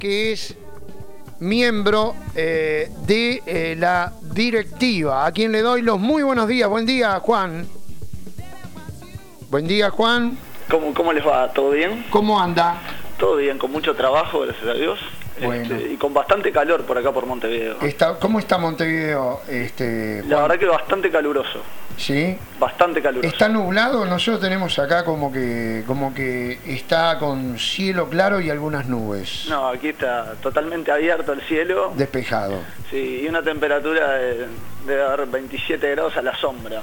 que es miembro de la directiva, a quien le doy los muy buenos días. Buen día, Juan. Buen día, Juan. ¿Cómo les va? ¿Todo bien? ¿Cómo anda? Todo bien, con mucho trabajo, gracias a Dios. Bueno. Y con bastante calor por acá por Montevideo. ¿Cómo está Montevideo, Juan? La verdad que bastante caluroso. ¿Sí? Bastante caluroso. ¿Está nublado? Nosotros tenemos acá como que está con cielo claro y algunas nubes. No, aquí está totalmente abierto el cielo. Despejado. Sí, y una temperatura debe haber 27 grados a la sombra.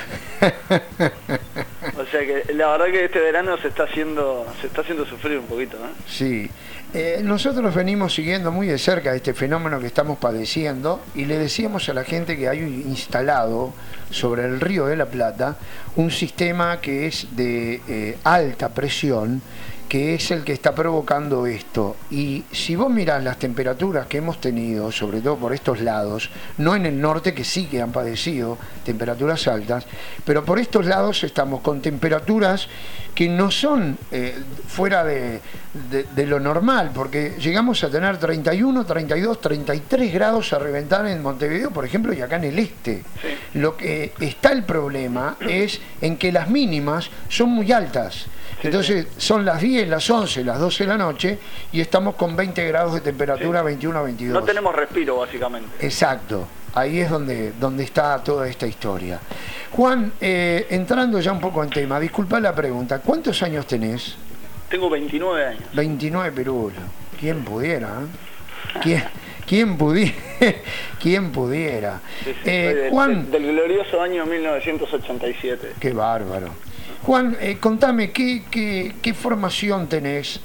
O sea que la verdad que este verano se está haciendo sufrir un poquito, ¿eh? Sí. Nosotros venimos siguiendo muy de cerca este fenómeno que estamos padeciendo y le decíamos a la gente que hay instalado sobre el Río de la Plata un sistema que es de alta presión, que es el que está provocando esto. Y si vos mirás las temperaturas que hemos tenido, sobre todo por estos lados, no en el norte, que sí que han padecido temperaturas altas, pero por estos lados estamos con temperaturas que no son fuera de lo normal, porque llegamos a tener 31, 32, 33 grados a reventar en Montevideo, por ejemplo, y acá en el este. Sí. Lo que está el problema es en que las mínimas son muy altas. Entonces son las 10, las 11, las 12 de la noche y estamos con 20 grados de temperatura, sí. 21 a 22. No tenemos respiro, básicamente. Exacto, ahí es donde está toda esta historia. Juan, entrando ya un poco en tema, disculpa la pregunta, ¿cuántos años tenés? Tengo 29 años. 29 pirulos, ¿quién pudiera? ¿Quién pudiera? ¿Quién pudiera? Sí, Juan, del glorioso año 1987. Qué bárbaro. Juan, contame, ¿qué formación tenés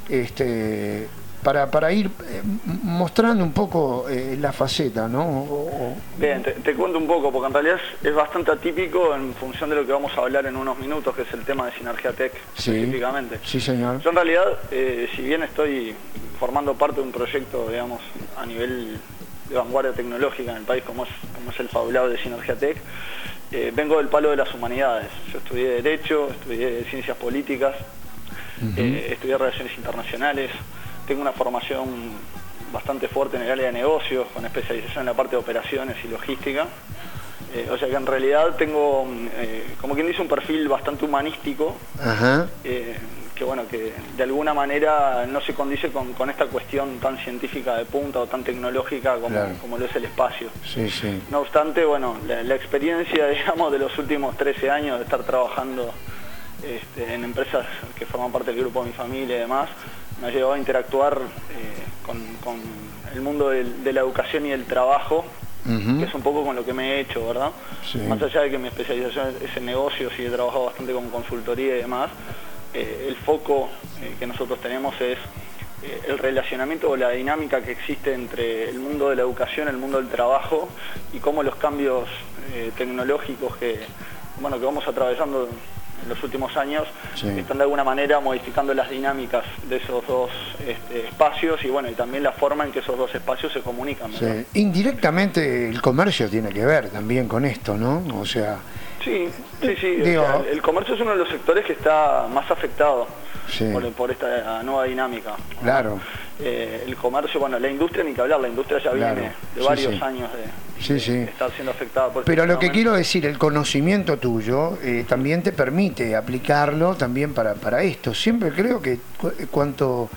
para ir mostrando un poco la faceta, ¿no? Bien, te cuento un poco, porque en realidad es bastante atípico en función de lo que vamos a hablar en unos minutos, que es el tema de Sinergia Tech, sí, específicamente. Sí, señor. Yo en realidad, si bien estoy formando parte de un proyecto, digamos, a nivel de vanguardia tecnológica en el país, como es el fabulado de Sinergia Tech, vengo del palo de las humanidades. Yo estudié Derecho, estudié Ciencias Políticas, estudié Relaciones Internacionales, tengo una formación bastante fuerte en el área de negocios, con especialización en la parte de operaciones y logística. O sea que en realidad tengo, como quien dice, un perfil bastante humanístico, que bueno, que de alguna manera no se condice con esta cuestión tan científica de punta o tan tecnológica como lo es el espacio. Sí, sí. No obstante, bueno, la experiencia, digamos, de los últimos 13 años de estar trabajando en empresas que forman parte del grupo de mi familia y demás, me ha llevado a interactuar con el mundo de la educación y el trabajo, que es un poco con lo que me he hecho, ¿verdad? Sí. Más allá de que mi especialización es en negocios y he trabajado bastante con consultoría y demás, el foco que nosotros tenemos es el relacionamiento o la dinámica que existe entre el mundo de la educación, el mundo del trabajo y cómo los cambios tecnológicos que vamos atravesando en los últimos años están de alguna manera modificando las dinámicas de esos dos espacios y bueno, y también la forma en que esos dos espacios se comunican, ¿verdad? Sí. Indirectamente el comercio tiene que ver también con esto, ¿no? O sea... Sí. Digo, o sea, el comercio es uno de los sectores que está más afectado por esta nueva dinámica. Claro. El comercio, bueno, la industria ni que hablar, la industria ya viene de varios años de estar siendo afectada por Pero lo que quiero decir, el conocimiento tuyo también te permite aplicarlo también para esto. Siempre creo que cuando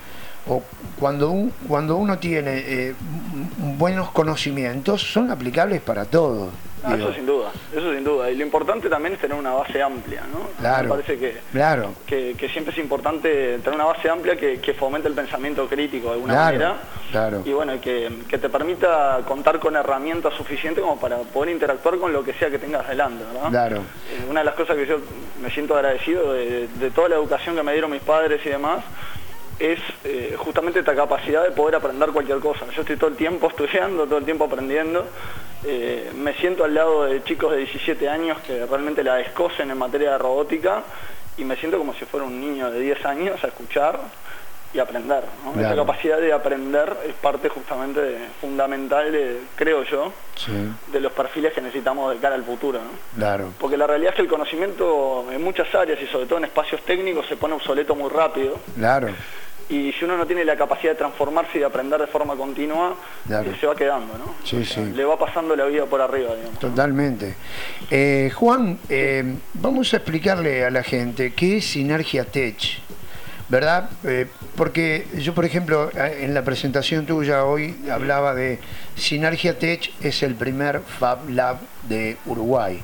uno tiene buenos conocimientos, son aplicables para todo. Eso sin duda. Y lo importante también es tener una base amplia, ¿no? Claro. Me parece que siempre es importante tener una base amplia que fomente el pensamiento crítico de alguna manera. Claro. Y bueno, que te permita contar con herramientas suficientes como para poder interactuar con lo que sea que tengas delante, ¿verdad? Claro. Una de las cosas que yo me siento agradecido de toda la educación que me dieron mis padres y demás, es justamente esta capacidad de poder aprender cualquier cosa. Yo estoy todo el tiempo estudiando, todo el tiempo aprendiendo. Me siento al lado de chicos de 17 años que realmente la descosen en materia de robótica y me siento como si fuera un niño de 10 años a escuchar y aprender, ¿no? Claro. Esa capacidad de aprender es parte justamente fundamental, creo yo, de los perfiles que necesitamos de cara al futuro, ¿no? Claro. Porque la realidad es que el conocimiento en muchas áreas y sobre todo en espacios técnicos se pone obsoleto muy rápido. Claro. y si uno no tiene la capacidad de transformarse y de aprender de forma continua, se va quedando, ¿no? Sí, sí. Le va pasando la vida por arriba, digamos. Totalmente. Juan, vamos a explicarle a la gente qué es Sinergia Tech, ¿verdad? Porque yo, por ejemplo, en la presentación tuya hoy hablaba de Sinergia Tech es el primer Fab Lab de Uruguay.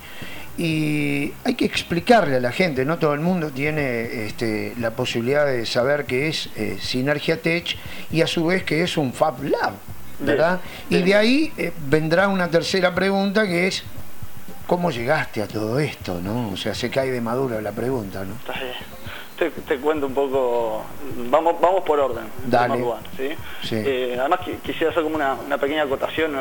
Y hay que explicarle a la gente, no todo el mundo tiene la posibilidad de saber qué es Sinergia Tech y a su vez qué es un Fab Lab, ¿verdad? Y de ahí vendrá una tercera pregunta que es ¿cómo llegaste a todo esto, no? O sea, se cae de maduro la pregunta, ¿no? Te cuento un poco, vamos por orden, en Dale. primer lugar, ¿sí? Sí. Además quisiera hacer como una pequeña acotación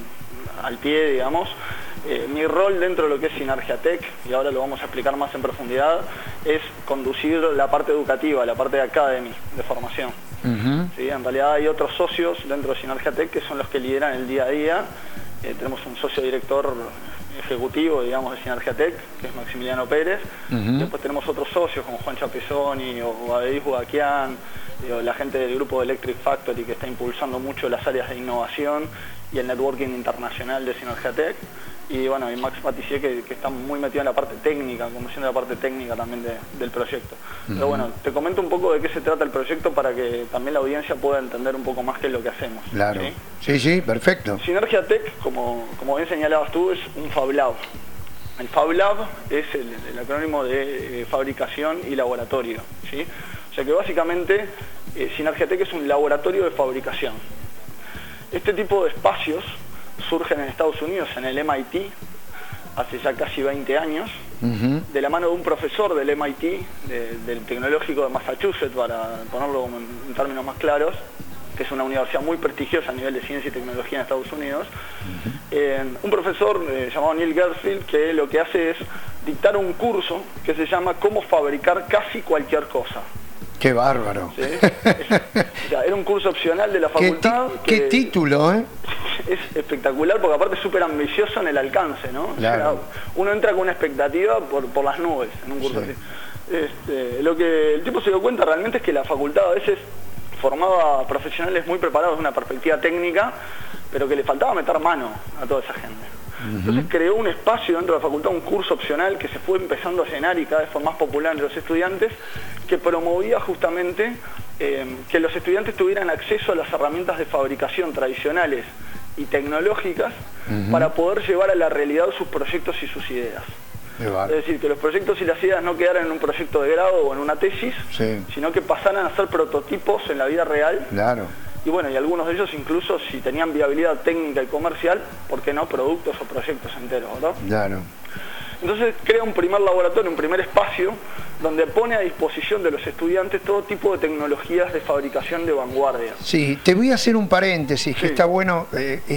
al pie, digamos. Mi rol dentro de lo que es Sinergia Tech, y ahora lo vamos a explicar más en profundidad, es conducir la parte educativa, la parte de academy, de formación. ¿Sí? En realidad hay otros socios dentro de Sinergia Tech que son los que lideran el día a día. Tenemos un socio director ejecutivo, digamos, de Sinergia Tech, que es Maximiliano Pérez. Después tenemos otros socios como Juan Chapezoni o Adis Bugaquian, la gente del grupo de Electric Factory que está impulsando mucho las áreas de innovación y el networking internacional de Sinergia Tech. Y bueno, y Max Patissier que está muy metido en la parte técnica, conociendo la parte técnica también del proyecto. Pero bueno, te comento un poco de qué se trata el proyecto para que también la audiencia pueda entender un poco más qué es lo que hacemos. Claro. Sí, perfecto. Sinergia Tech, como bien señalabas tú, es un Fab Lab. El Fab Lab es el acrónimo de fabricación y laboratorio, ¿sí? O sea que básicamente Sinergia Tech es un laboratorio de fabricación. Este tipo de espacios surgen en Estados Unidos, en el MIT, hace ya casi 20 años, de la mano de un profesor del MIT, del Tecnológico de Massachusetts, para ponerlo en términos más claros, que es una universidad muy prestigiosa a nivel de ciencia y tecnología en Estados Unidos. Un profesor llamado Neil Gersfield, que lo que hace es dictar un curso que se llama Cómo fabricar casi cualquier cosa. ¡Qué bárbaro! ¿Sí? Era un curso opcional de la facultad. ¿Qué título, eh? Es espectacular porque aparte es súper ambicioso en el alcance, ¿no? Claro. O sea, uno entra con una expectativa por las nubes en un curso así. Lo que el tipo se dio cuenta realmente es que la facultad a veces formaba profesionales muy preparados de una perspectiva técnica, pero que le faltaba meter mano a toda esa gente. Entonces creó un espacio dentro de la facultad, un curso opcional que se fue empezando a llenar y cada vez fue más popular entre los estudiantes, que promovía justamente que los estudiantes tuvieran acceso a las herramientas de fabricación tradicionales y tecnológicas para poder llevar a la realidad sus proyectos y sus ideas. Es decir, que los proyectos y las ideas no quedaran en un proyecto de grado o en una tesis, sino que pasaran a ser prototipos en la vida real. Claro. Y bueno, y algunos de ellos incluso si tenían viabilidad técnica y comercial, ¿por qué no productos o proyectos enteros, ¿verdad? Claro. Entonces crea un primer laboratorio, un primer espacio, donde pone a disposición de los estudiantes todo tipo de tecnologías de fabricación de vanguardia. Sí, te voy a hacer un paréntesis, que Sí. está bueno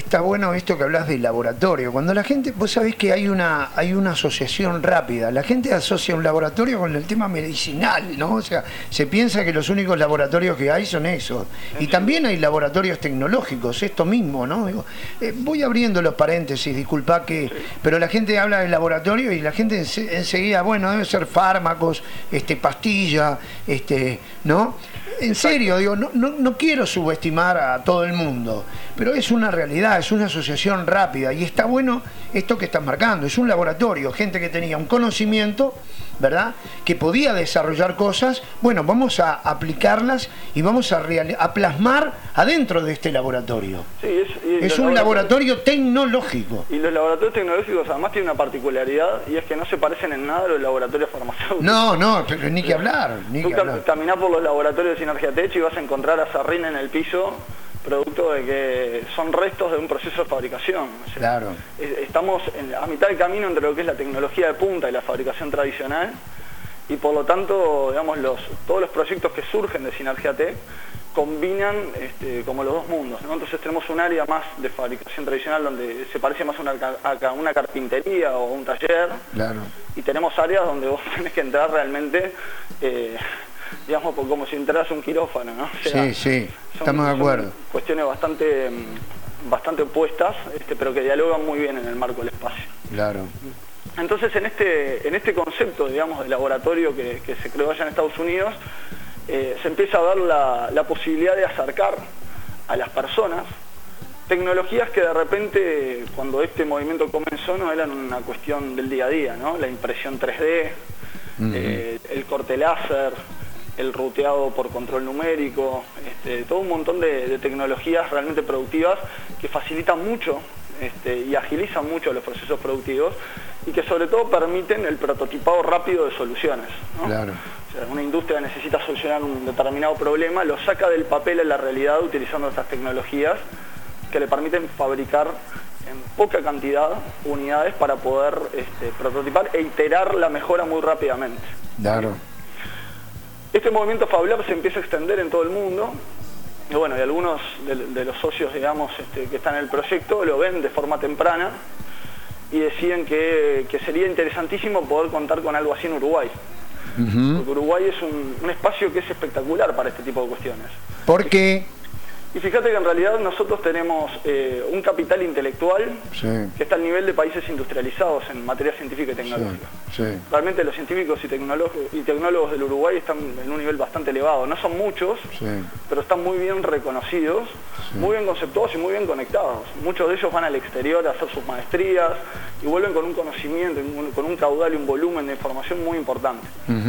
esto que hablas del laboratorio. Cuando la gente, vos sabés que hay una asociación rápida, la gente asocia un laboratorio con el tema medicinal, ¿no? O sea, se piensa que los únicos laboratorios que hay son esos. Y también hay laboratorios tecnológicos, esto mismo, ¿no? Digo, voy abriendo los paréntesis, disculpa que... Pero la gente habla del laboratorio y la gente enseguida, bueno, debe ser fármacos, pastilla, ¿no? En serio, digo, no quiero subestimar a todo el mundo, pero es una realidad, es una asociación rápida y está bueno esto que estás marcando, es un laboratorio, gente que tenía un conocimiento, ¿verdad? Que podía desarrollar cosas, bueno, vamos a aplicarlas y vamos a plasmar adentro de este laboratorio. Sí, es un laboratorio tecnológico. Y los laboratorios tecnológicos además tienen una particularidad y es que no se parecen en nada a los laboratorios farmacéuticos. No, pero ni que hablar. Tú caminás por los laboratorios de Sinergia Tech y vas a encontrar azarrín en el piso, producto de que son restos de un proceso de fabricación. O sea, claro. Estamos a mitad del camino entre lo que es la tecnología de punta y la fabricación tradicional y por lo tanto, digamos, todos los proyectos que surgen de Sinergia Tech combinan como los dos mundos, ¿no? Entonces tenemos un área más de fabricación tradicional donde se parece más a una carpintería o un taller. Claro. Y tenemos áreas donde vos tenés que entrar realmente, digamos, como si entraras a un quirófano, ¿no? O sea, sí, estamos de acuerdo. Son cuestiones bastante opuestas, pero que dialogan muy bien en el marco del espacio. Claro. Entonces en este concepto, digamos, de laboratorio que se creó allá en Estados Unidos, se empieza a dar la posibilidad de acercar a las personas tecnologías que de repente, cuando este movimiento comenzó, no eran una cuestión del día a día, ¿no? La impresión 3D, el corte láser, el ruteado por control numérico, todo un montón de tecnologías realmente productivas que facilitan mucho y agilizan mucho los procesos productivos y que sobre todo permiten el prototipado rápido de soluciones, ¿no? Claro. O sea, una industria necesita solucionar un determinado problema, lo saca del papel a la realidad utilizando estas tecnologías que le permiten fabricar en poca cantidad unidades para poder prototipar e iterar la mejora muy rápidamente. Claro. Este movimiento Fab Lab se empieza a extender en todo el mundo y bueno, y algunos de los socios, digamos, que están en el proyecto lo ven de forma temprana y deciden que sería interesantísimo poder contar con algo así en Uruguay. Porque Uruguay es un espacio que es espectacular para este tipo de cuestiones. ¿Por qué? Y fíjate que en realidad nosotros tenemos un capital intelectual que está al nivel de países industrializados en materia científica y tecnológica. Realmente los científicos y tecnólogos del Uruguay están en un nivel bastante elevado. No son muchos, pero están muy bien reconocidos, muy bien conceptuados y muy bien conectados. Muchos de ellos van al exterior a hacer sus maestrías y vuelven con un conocimiento, con un caudal y un volumen de información muy importante.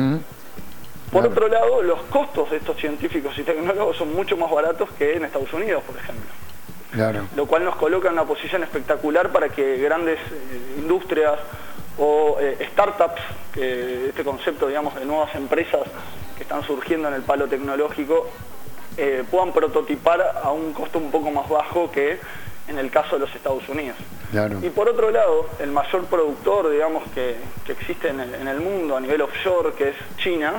Por otro lado, los costos de estos científicos y tecnólogos son mucho más baratos que en Estados Unidos, por ejemplo. Claro. Lo cual nos coloca en una posición espectacular para que grandes industrias o startups, este concepto, digamos, de nuevas empresas que están surgiendo en el palo tecnológico, puedan prototipar a un costo un poco más bajo que en el caso de los Estados Unidos. Claro. Y por otro lado, el mayor productor, digamos, que existe en el mundo a nivel offshore, que es China,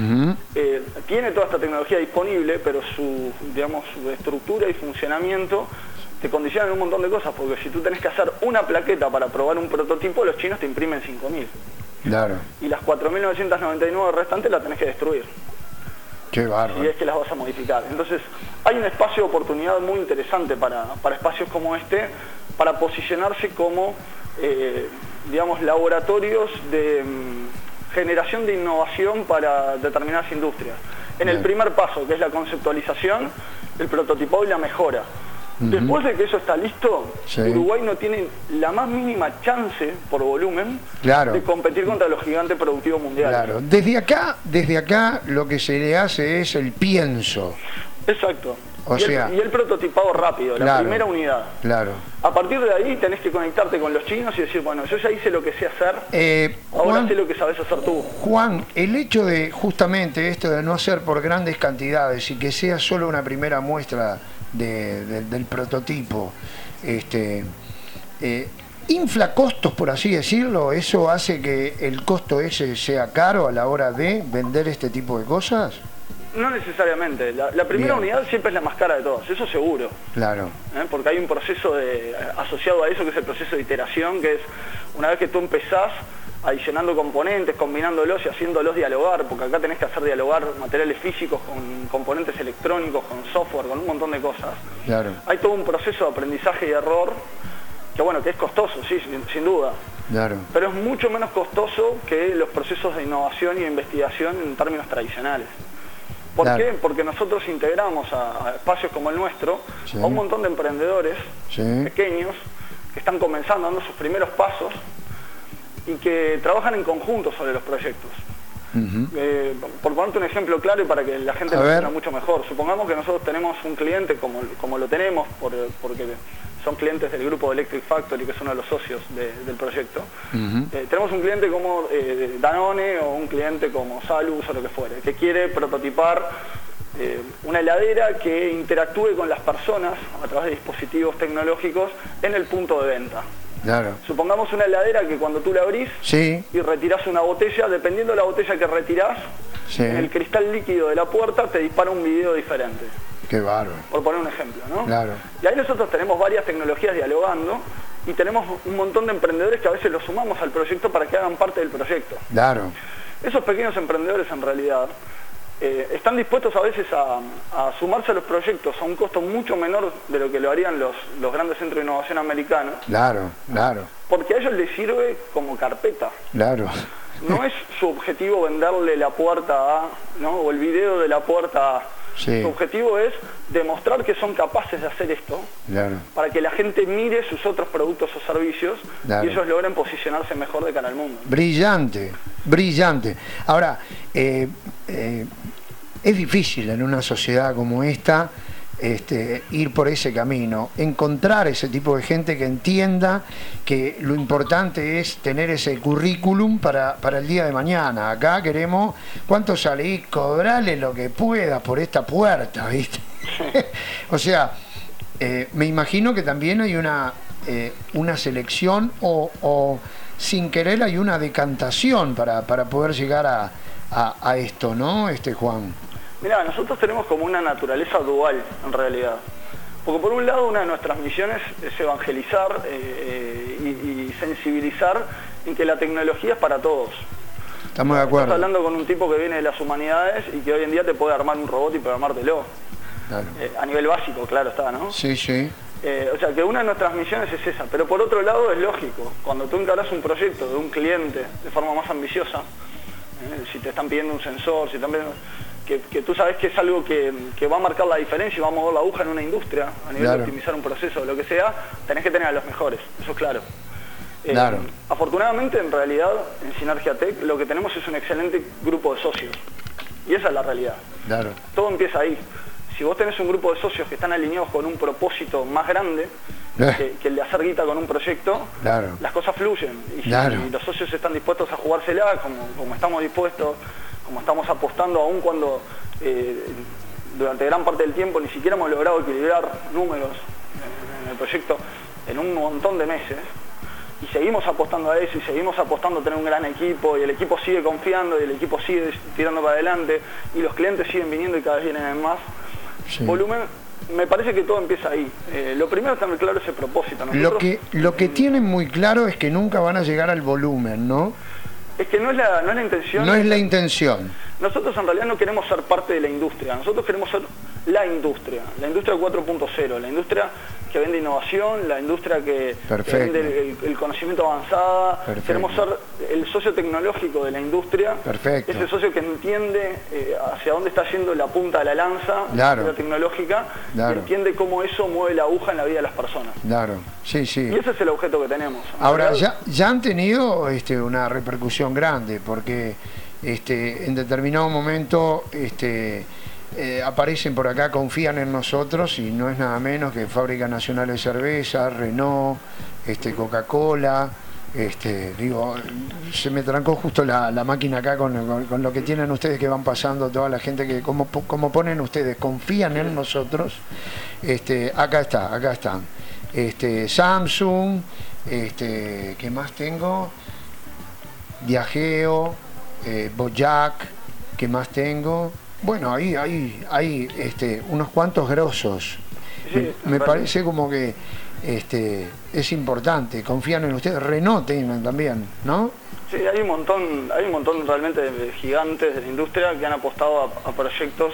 tiene toda esta tecnología disponible, pero su estructura y funcionamiento te condicionan un montón de cosas, porque si tú tenés que hacer una plaqueta para probar un prototipo, los chinos te imprimen 5.000. Claro. Y las 4.999 restantes las tenés que destruir. Qué bárbaro. Si es que las vas a modificar. Entonces, hay un espacio de oportunidad muy interesante para espacios como este, para posicionarse como, digamos, laboratorios de generación de innovación para determinadas industrias. En el primer paso, que es la conceptualización, el prototipado y la mejora. Después de que eso está listo, Uruguay no tiene la más mínima chance, por volumen, de competir contra los gigantes productivos mundiales. Claro. Desde acá lo que se le hace es el pienso. Exacto. Y el prototipado rápido, la primera unidad. Claro. A partir de ahí tenés que conectarte con los chinos y decir, bueno, yo ya hice lo que sé hacer, ahora sé lo que sabés hacer tú. Juan, el hecho de justamente esto de no hacer por grandes cantidades y que sea solo una primera muestra del prototipo, infla costos, por así decirlo, ¿eso hace que el costo ese sea caro a la hora de vender este tipo de cosas? No necesariamente. La primera unidad siempre es la más cara de todas, eso seguro. Claro. Porque hay un proceso asociado a eso, que es el proceso de iteración, que es una vez que tú empezás adicionando componentes, combinándolos y haciéndolos dialogar, porque acá tenés que hacer dialogar materiales físicos con componentes electrónicos, con software, con un montón de cosas. Claro. Hay todo un proceso de aprendizaje y error que es costoso, sí, sin duda. Claro. Pero es mucho menos costoso que los procesos de innovación y de investigación en términos tradicionales. ¿Por qué? Porque nosotros integramos a espacios como el nuestro a un montón de emprendedores pequeños que están comenzando, dando sus primeros pasos y que trabajan en conjunto sobre los proyectos. Por ponerte un ejemplo claro y para que la gente lo entienda mucho mejor, supongamos que nosotros tenemos un cliente como lo tenemos, porque son clientes del grupo Electric Factory, que es uno de los socios del proyecto. Tenemos un cliente como Danone o un cliente como Salus o lo que fuere, que quiere prototipar una heladera que interactúe con las personas a través de dispositivos tecnológicos en el punto de venta. Claro. Supongamos una heladera que cuando tú la abrís y retirás una botella, dependiendo de la botella que retirás, en el cristal líquido de la puerta te dispara un video diferente. Qué bárbaro. Por poner un ejemplo, ¿no? Claro. Y ahí nosotros tenemos varias tecnologías dialogando y tenemos un montón de emprendedores que a veces los sumamos al proyecto para que hagan parte del proyecto. Claro. Esos pequeños emprendedores en realidad están dispuestos a veces a sumarse a los proyectos a un costo mucho menor de lo que lo harían los grandes centros de innovación americanos. Claro, claro. Porque a ellos les sirve como carpeta. Claro. no es su objetivo venderle la puerta A, ¿no? O el video de la puerta A. Sí. Su objetivo es demostrar que son capaces de hacer esto, Claro. para que la gente mire sus otros productos o servicios, Claro. y ellos logren posicionarse mejor de cara al mundo. Brillante, brillante. Ahora, es difícil en una sociedad como esta ir por ese camino, encontrar ese tipo de gente que entienda que lo importante es tener ese currículum para el día de mañana. Acá queremos, ¿cuánto salís? Cobrale lo que puedas por esta puerta, ¿viste? O sea, me imagino que también hay una selección o sin querer hay una decantación para poder llegar a esto, ¿no, Juan? Mirá, nosotros tenemos como una naturaleza dual, en realidad. Porque por un lado, una de nuestras misiones es evangelizar y sensibilizar en que la tecnología es para todos. Estamos de acuerdo. Estás hablando con un tipo que viene de las humanidades y que hoy en día te puede armar un robot y programártelo. Claro. A nivel básico, claro está, ¿no? Sí, sí. O sea que una de nuestras misiones es esa, pero por otro lado es lógico, cuando tú encarás un proyecto de un cliente de forma más ambiciosa, si te están pidiendo un sensor, si están pidiendo, que tú sabes que es algo que va a marcar la diferencia y va a mover la aguja en una industria, a nivel de optimizar un proceso o lo que sea, tenés que tener a los mejores, eso es claro. Claro. Afortunadamente, en realidad, en Sinergia Tech lo que tenemos es un excelente grupo de socios, y esa es la realidad. Claro. Todo empieza ahí. Si vos tenés un grupo de socios que están alineados con un propósito más grande que el de hacer guita con un proyecto, claro, las cosas fluyen. Y si los socios están dispuestos a jugársela, como estamos dispuestos, como estamos apostando, aún cuando durante gran parte del tiempo ni siquiera hemos logrado equilibrar números en el proyecto en un montón de meses, y seguimos apostando a eso, y seguimos apostando a tener un gran equipo, y el equipo sigue confiando, y el equipo sigue tirando para adelante, y los clientes siguen viniendo y cada vez vienen más. Sí. Volumen, me parece que todo empieza ahí. Lo primero es tener claro ese propósito. Nosotros, lo que tienen muy claro es que nunca van a llegar al volumen, ¿no? Es que no es la intención. No es la intención. Nosotros en realidad no queremos ser parte de la industria, nosotros queremos ser la industria 4.0, la industria que vende innovación, la industria que vende el conocimiento avanzado. Perfecto. Queremos ser el socio tecnológico de la industria. Perfecto. Ese socio que entiende hacia dónde está yendo la punta de la lanza, claro, la tecnológica, claro, y entiende cómo eso mueve la aguja en la vida de las personas. Claro, sí, sí. Y ese es el objeto que tenemos. Ahora, ya han tenido una repercusión grande, porque en determinado momento aparecen por acá, confían en nosotros, y no es nada menos que Fábrica Nacional de Cerveza, Renault, Coca-Cola. Digo, se me trancó justo la máquina acá con lo que tienen ustedes, que van pasando, toda la gente que, como ponen ustedes, confían en nosotros. Acá están. Samsung, ¿qué más tengo? Viajeo, Boyac, ¿qué más tengo? Bueno, ahí hay unos cuantos grosos. Sí, me parece como que es importante, confían en ustedes. Renault tienen también, ¿no? Sí, hay un montón realmente de gigantes de la industria que han apostado a proyectos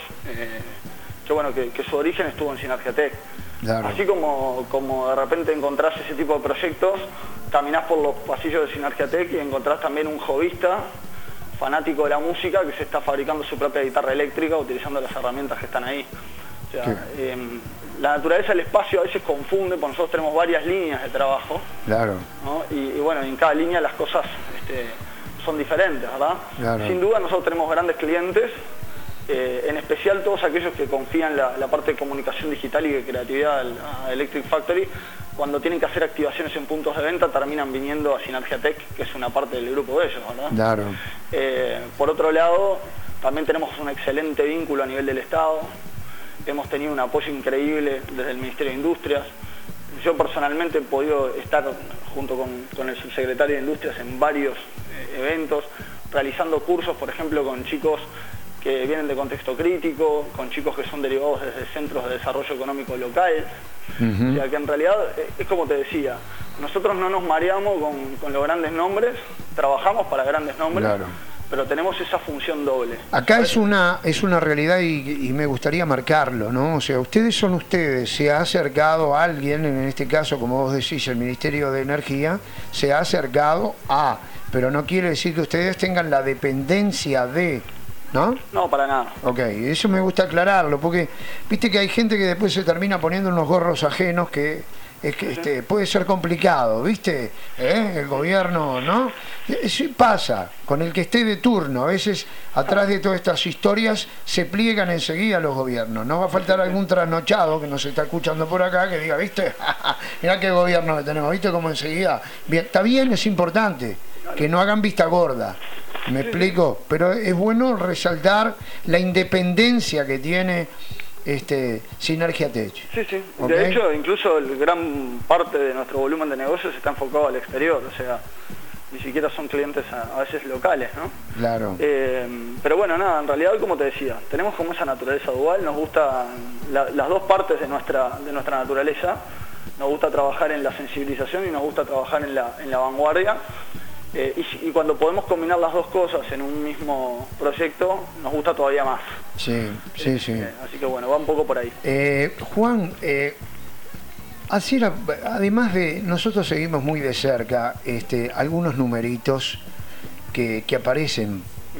que su origen estuvo en Sinergia Tech. Claro. Así como de repente encontrás ese tipo de proyectos, caminás por los pasillos de Sinergia Tech y encontrás también un jovista fanático de la música que se está fabricando su propia guitarra eléctrica utilizando las herramientas que están ahí. O sea, la naturaleza del espacio a veces confunde, porque nosotros tenemos varias líneas de trabajo. Claro. ¿No? Y bueno, en cada línea las cosas son diferentes, ¿verdad? Claro. Sin duda nosotros tenemos grandes clientes, en especial todos aquellos que confían la parte de comunicación digital y de creatividad a Electric Factory. Cuando tienen que hacer activaciones en puntos de venta, terminan viniendo a Sinergia Tech, que es una parte del grupo de ellos, ¿verdad? Claro. Por otro lado, también tenemos un excelente vínculo a nivel del Estado. Hemos tenido un apoyo increíble desde el Ministerio de Industrias. Yo personalmente he podido estar junto con el subsecretario de Industrias en varios eventos, realizando cursos, por ejemplo, con chicos que vienen de contexto crítico, con chicos que son derivados desde centros de desarrollo económico local. O sea que en realidad, es como te decía, nosotros no nos mareamos con los grandes nombres, trabajamos para grandes nombres, claro, pero tenemos esa función doble. Acá es una realidad y me gustaría marcarlo, ¿no? O sea, ustedes, se ha acercado a alguien, en este caso, como vos decís, el Ministerio de Energía, se ha acercado a, pero no quiere decir que ustedes tengan la dependencia de, ¿no? No, para nada. Ok, eso me gusta aclararlo, porque viste que hay gente que después se termina poniendo unos gorros ajenos que es que puede ser complicado, ¿viste? El gobierno, ¿no? Eso pasa con el que esté de turno. A veces, atrás de todas estas historias, se pliegan enseguida los gobiernos. No va a faltar algún trasnochado que nos está escuchando por acá que diga, ¿viste? Mirá qué gobierno que tenemos, ¿viste? Como enseguida. Bien, está bien, es importante que no hagan vista gorda. ¿Me explico? Pero es bueno resaltar la independencia que tiene Sinergia Tech. Sí, sí. ¿Okay? De hecho, incluso gran parte de nuestro volumen de negocios está enfocado al exterior, o sea, ni siquiera son clientes a veces locales, ¿no? Claro. Pero bueno, nada, en realidad, como te decía, tenemos como esa naturaleza dual, nos gusta las dos partes de nuestra naturaleza, nos gusta trabajar en la sensibilización y nos gusta trabajar en la vanguardia. Y cuando podemos combinar las dos cosas en un mismo proyecto, nos gusta todavía más. Sí, sí, sí. Así que bueno, va un poco por ahí. Juan, además de, nosotros seguimos muy de cerca algunos numeritos que aparecen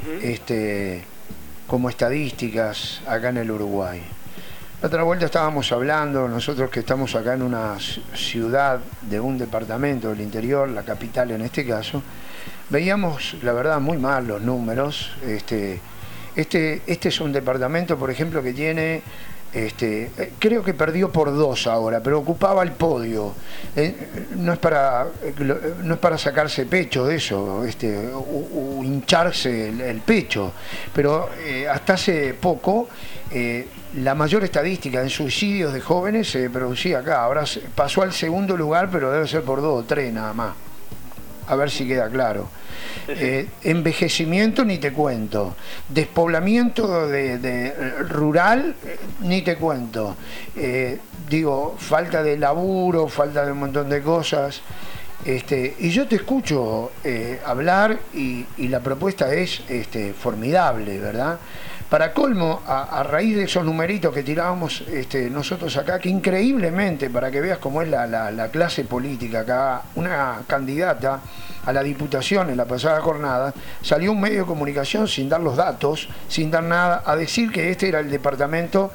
como estadísticas acá en el Uruguay. La otra vuelta estábamos hablando, nosotros que estamos acá en una ciudad de un departamento del interior, la capital en este caso, veíamos, la verdad, muy mal los números. Este es un departamento, por ejemplo, que tiene, creo que perdió por 2 ahora, pero ocupaba el podio. No es para sacarse pecho de eso, o hincharse el pecho, pero hasta hace poco la mayor estadística en suicidios de jóvenes se producía acá. Ahora pasó al segundo lugar, pero debe ser por 2 o 3 nada más. A ver si queda claro. Envejecimiento ni te cuento, despoblamiento de rural ni te cuento, falta de laburo, falta de un montón de cosas. Y yo te escucho hablar y la propuesta es formidable, ¿verdad? Para colmo, a raíz de esos numeritos que tirábamos nosotros acá, que increíblemente, para que veas cómo es la clase política acá, una candidata a la diputación en la pasada jornada, salió un medio de comunicación sin dar los datos, sin dar nada, a decir que este era el departamento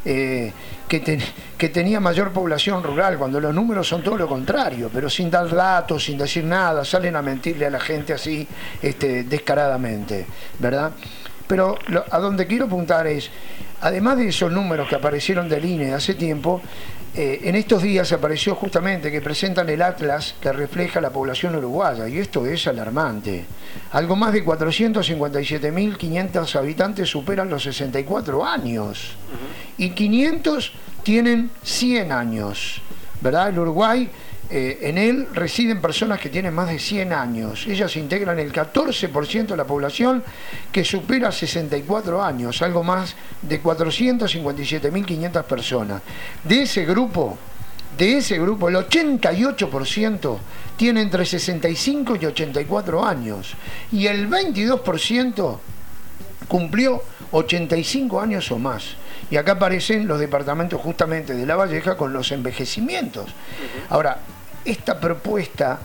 que tenía mayor población rural, cuando los números son todo lo contrario, pero sin dar datos, sin decir nada, salen a mentirle a la gente así descaradamente, ¿verdad? Pero a donde quiero apuntar es, además de esos números que aparecieron del INE hace tiempo, en estos días apareció justamente que presentan el atlas que refleja la población uruguaya, y esto es alarmante. Algo más de 457.500 habitantes superan los 64 años, y 500 tienen 100 años, ¿verdad? El Uruguay, en él residen personas que tienen más de 100 años. Ellas integran el 14% de la población que supera 64 años, algo más de 457.500 personas. De ese grupo, el 88% tiene entre 65 y 84 años, y el 22% cumplió 85 años o más. Y acá aparecen los departamentos justamente de La Valleja con los envejecimientos. Ahora, esta propuesta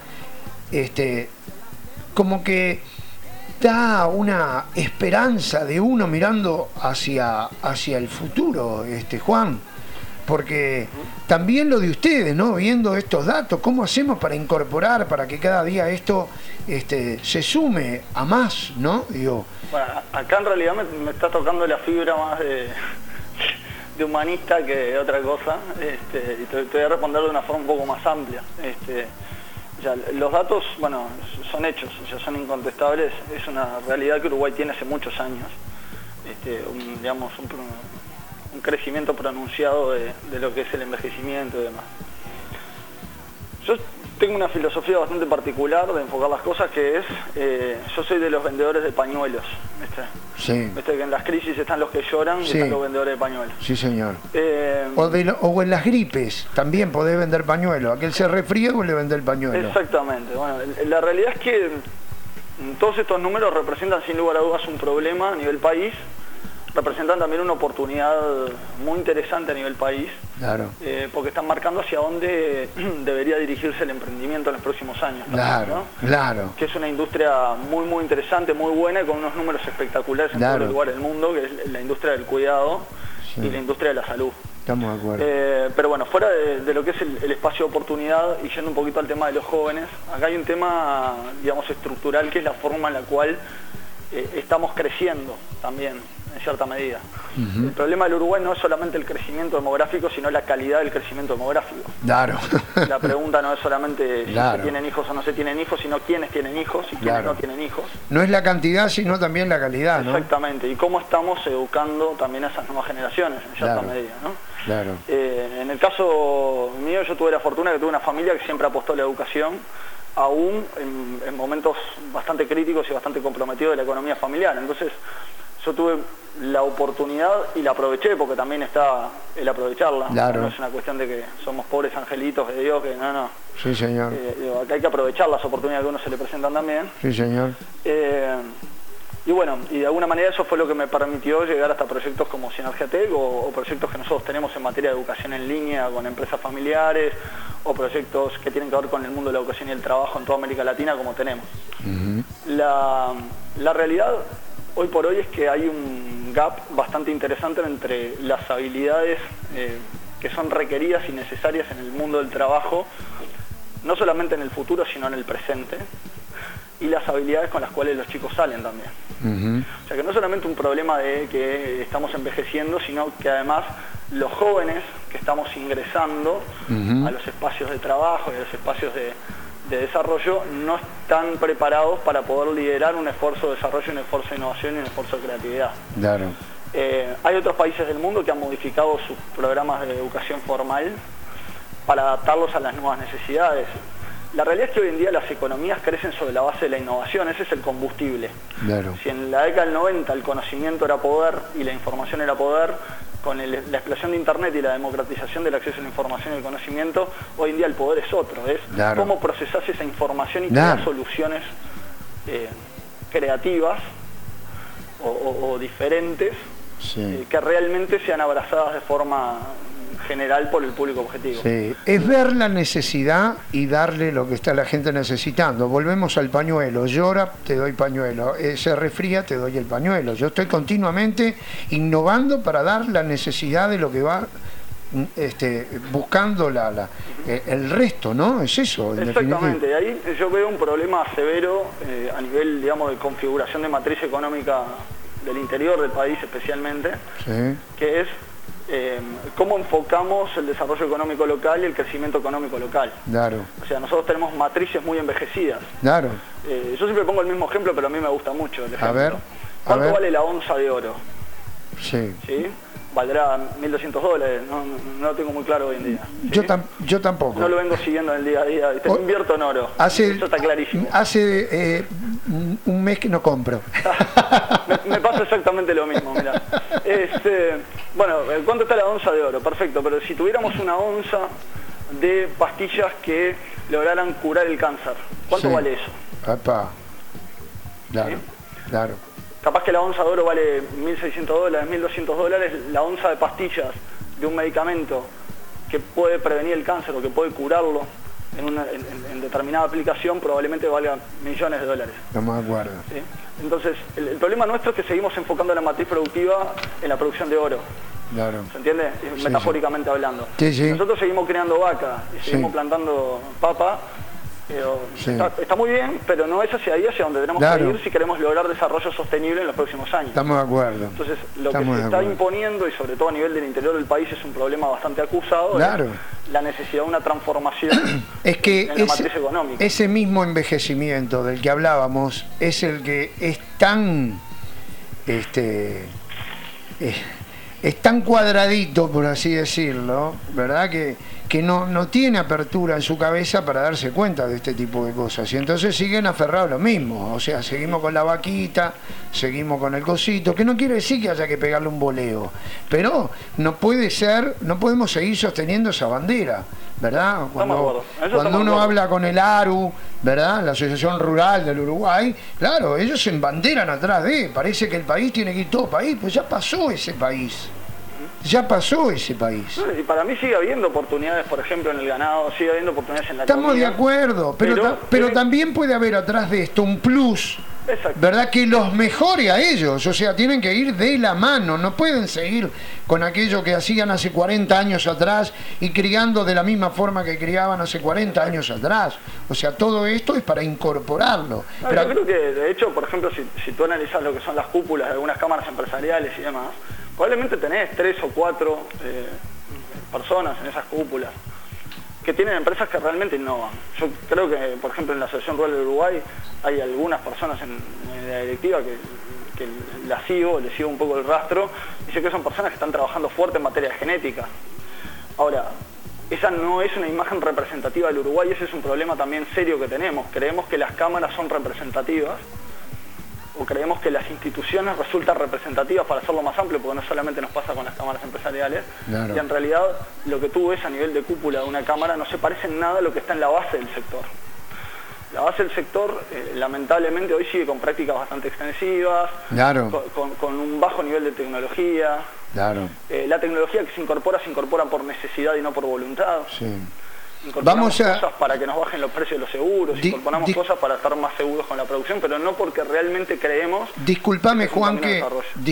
como que da una esperanza de uno mirando hacia el futuro, Juan, porque también lo de ustedes, ¿no? Viendo estos datos, ¿cómo hacemos para incorporar, para que cada día esto se sume a más, ¿no? Digo, bueno, acá en realidad me está tocando la fibra más de humanista que otra cosa, y te voy a responder de una forma un poco más amplia. Ya, los datos, bueno, son hechos, o sea, son incontestables, es una realidad que Uruguay tiene hace muchos años, un crecimiento pronunciado de lo que es el envejecimiento y demás. Yo tengo una filosofía bastante particular de enfocar las cosas, que es, yo soy de los vendedores de pañuelos, ¿viste? Sí. Viste que en las crisis están los que lloran y están los vendedores de pañuelos. Sí, señor. O en las gripes también podés vender pañuelos. Aquel se resfría, vos le vendés el pañuelo. Exactamente. Bueno, la realidad es que todos estos números representan sin lugar a dudas un problema a nivel país, representan también una oportunidad muy interesante a nivel país, claro. Porque están marcando hacia dónde debería dirigirse el emprendimiento en los próximos años. Claro, ¿no? claro. Que es una industria muy muy interesante, muy buena y con unos números espectaculares en claro. todos los lugares del mundo, que es la industria del cuidado sí. y la industria de la salud. Estamos de acuerdo. Pero bueno, fuera de lo que es el espacio de oportunidad y yendo un poquito al tema de los jóvenes, acá hay un tema, digamos, estructural, que es la forma en la cual estamos creciendo también, en cierta medida. El problema del Uruguay no es solamente el crecimiento demográfico, sino la calidad del crecimiento demográfico. Claro. La pregunta no es solamente si claro. se tienen hijos o no se tienen hijos, sino quiénes tienen hijos y quiénes claro. no tienen hijos. No es la cantidad, sino también la calidad, ¿no? Exactamente, y cómo estamos educando también a esas nuevas generaciones, en cierta claro. medida, ¿no? Claro. En el caso mío, yo tuve la fortuna que tuve una familia que siempre apostó a la educación, aún en momentos bastante críticos y bastante comprometidos de la economía familiar. Entonces, yo tuve la oportunidad y la aproveché, porque también está el aprovecharla. Claro. No es una cuestión de que somos pobres angelitos de Dios, que no. Sí, señor. Acá hay que aprovechar las oportunidades que a uno se le presentan también. Sí, señor. Y bueno, y de alguna manera eso fue lo que me permitió llegar hasta proyectos como Sinergiatec o proyectos que nosotros tenemos en materia de educación en línea con empresas familiares, o proyectos que tienen que ver con el mundo de la educación y el trabajo en toda América Latina, como tenemos. La realidad hoy por hoy es que hay un gap bastante interesante entre las habilidades que son requeridas y necesarias en el mundo del trabajo, no solamente en el futuro, sino en el presente, y las habilidades con las cuales los chicos salen también. O sea que no es solamente un problema de que estamos envejeciendo, sino que además los jóvenes que estamos ingresando a los espacios de trabajo y a los espacios de desarrollo no están preparados para poder liderar un esfuerzo de desarrollo, un esfuerzo de innovación y un esfuerzo de creatividad. Claro. Hay otros países del mundo que han modificado sus programas de educación formal para adaptarlos a las nuevas necesidades. La realidad es que hoy en día las economías crecen sobre la base de la innovación, ese es el combustible. Claro. Si en la década del 90 el conocimiento era poder y la información era poder, con la explosión de Internet y la democratización del acceso a la información y el conocimiento, hoy en día el poder es otro, es claro. cómo procesás esa información y claro. crear soluciones creativas o diferentes, sí. Que realmente sean abrazadas de forma general por el público objetivo. Sí. Es ver la necesidad y darle lo que está la gente necesitando. Volvemos al pañuelo. Llora, te doy pañuelo. Se resfría, te doy el pañuelo. Yo estoy continuamente innovando para dar la necesidad de lo que va buscando el resto, ¿no? Es eso. Exactamente. Ahí yo veo un problema severo a nivel, digamos, de configuración de matriz económica del interior del país especialmente, sí. que es cómo enfocamos el desarrollo económico local y el crecimiento económico local. Claro. O sea, nosotros tenemos matrices muy envejecidas. Claro. Yo siempre pongo el mismo ejemplo, pero a mí me gusta mucho el ejemplo. A ver. ¿Cuánto vale la onza de oro? Sí. ¿Sí? Valdrá $1.200, no lo tengo muy claro hoy en día. ¿Sí? Yo tampoco. No lo vengo siguiendo en el día a día. Invierto en oro. Eso está clarísimo. Hace un mes que no compro. me pasa exactamente lo mismo, mirá. Bueno, ¿cuánto está la onza de oro? Perfecto, pero si tuviéramos una onza de pastillas que lograran curar el cáncer, ¿cuánto sí. vale eso? Epa. Claro, ¿sí? Claro. Capaz que la onza de oro vale $1.600, $1.200, la onza de pastillas de un medicamento que puede prevenir el cáncer o que puede curarlo en determinada aplicación probablemente valga millones de dólares. Estamos de acuerdo. ¿Sí? Entonces, el problema nuestro es que seguimos enfocando la matriz productiva en la producción de oro. Claro. ¿Se entiende? Sí, metafóricamente hablando. Sí, sí. Nosotros seguimos creando vaca y seguimos sí. plantando papa. Sí. Está muy bien, pero no es hacia ahí hacia donde tenemos claro. que ir si queremos lograr desarrollo sostenible en los próximos años. Estamos de acuerdo. Entonces, lo que se está imponiendo, y sobre todo a nivel del interior del país, es un problema bastante acusado, claro. es la necesidad de una transformación es que en la matriz económica. Ese mismo envejecimiento del que hablábamos es el que es tan es tan cuadradito, por así decirlo, ¿verdad? Que no tiene apertura en su cabeza para darse cuenta de este tipo de cosas. Y entonces siguen aferrados a lo mismo. O sea, seguimos con la vaquita, seguimos con el cosito, que no quiere decir que haya que pegarle un boleo. Pero no puede ser, no podemos seguir sosteniendo esa bandera. ¿verdad? Cuando uno acuerdo. habla con el ARU, ¿verdad? La Asociación Rural del Uruguay, claro, ellos se embanderan atrás parece que el país tiene que ir todo país, pues ya pasó ese país. Ya pasó ese país. Y para mí sigue habiendo oportunidades, por ejemplo, en el ganado, sigue habiendo oportunidades en la Estamos comida. de acuerdo, pero también puede haber atrás de esto un plus, ¿verdad? Que los mejore a ellos, o sea, tienen que ir de la mano, no pueden seguir con aquello que hacían hace 40 años atrás y criando de la misma forma que criaban hace 40 años atrás. O sea, todo esto es para incorporarlo. No, pero... Yo creo que, de hecho, por ejemplo, si tú analizas lo que son las cúpulas de algunas cámaras empresariales y demás, probablemente tenés 3 o 4 personas en esas cúpulas que tienen empresas que realmente innovan. Yo creo que, por ejemplo, en la Asociación Rural del Uruguay hay algunas personas en la directiva que les sigo un poco el rastro, y sé que son personas que están trabajando fuerte en materia de genética. Ahora, esa no es una imagen representativa del Uruguay, ese es un problema también serio que tenemos. Creemos que las cámaras son representativas, o creemos que las instituciones resultan representativas para hacerlo más amplio, porque no solamente nos pasa con las cámaras empresariales, claro. Y en realidad lo que tú ves a nivel de cúpula de una cámara no se parece en nada a lo que está en la base del sector. La base del sector, lamentablemente, hoy sigue con prácticas bastante extensivas, claro. con un bajo nivel de tecnología. Claro. La tecnología que se incorpora por necesidad y no por voluntad. Sí. Incorporamos cosas para que nos bajen los precios de los seguros, incorporamos cosas para estar más seguros con la producción, pero no porque realmente creemos... Disculpame, Juan, que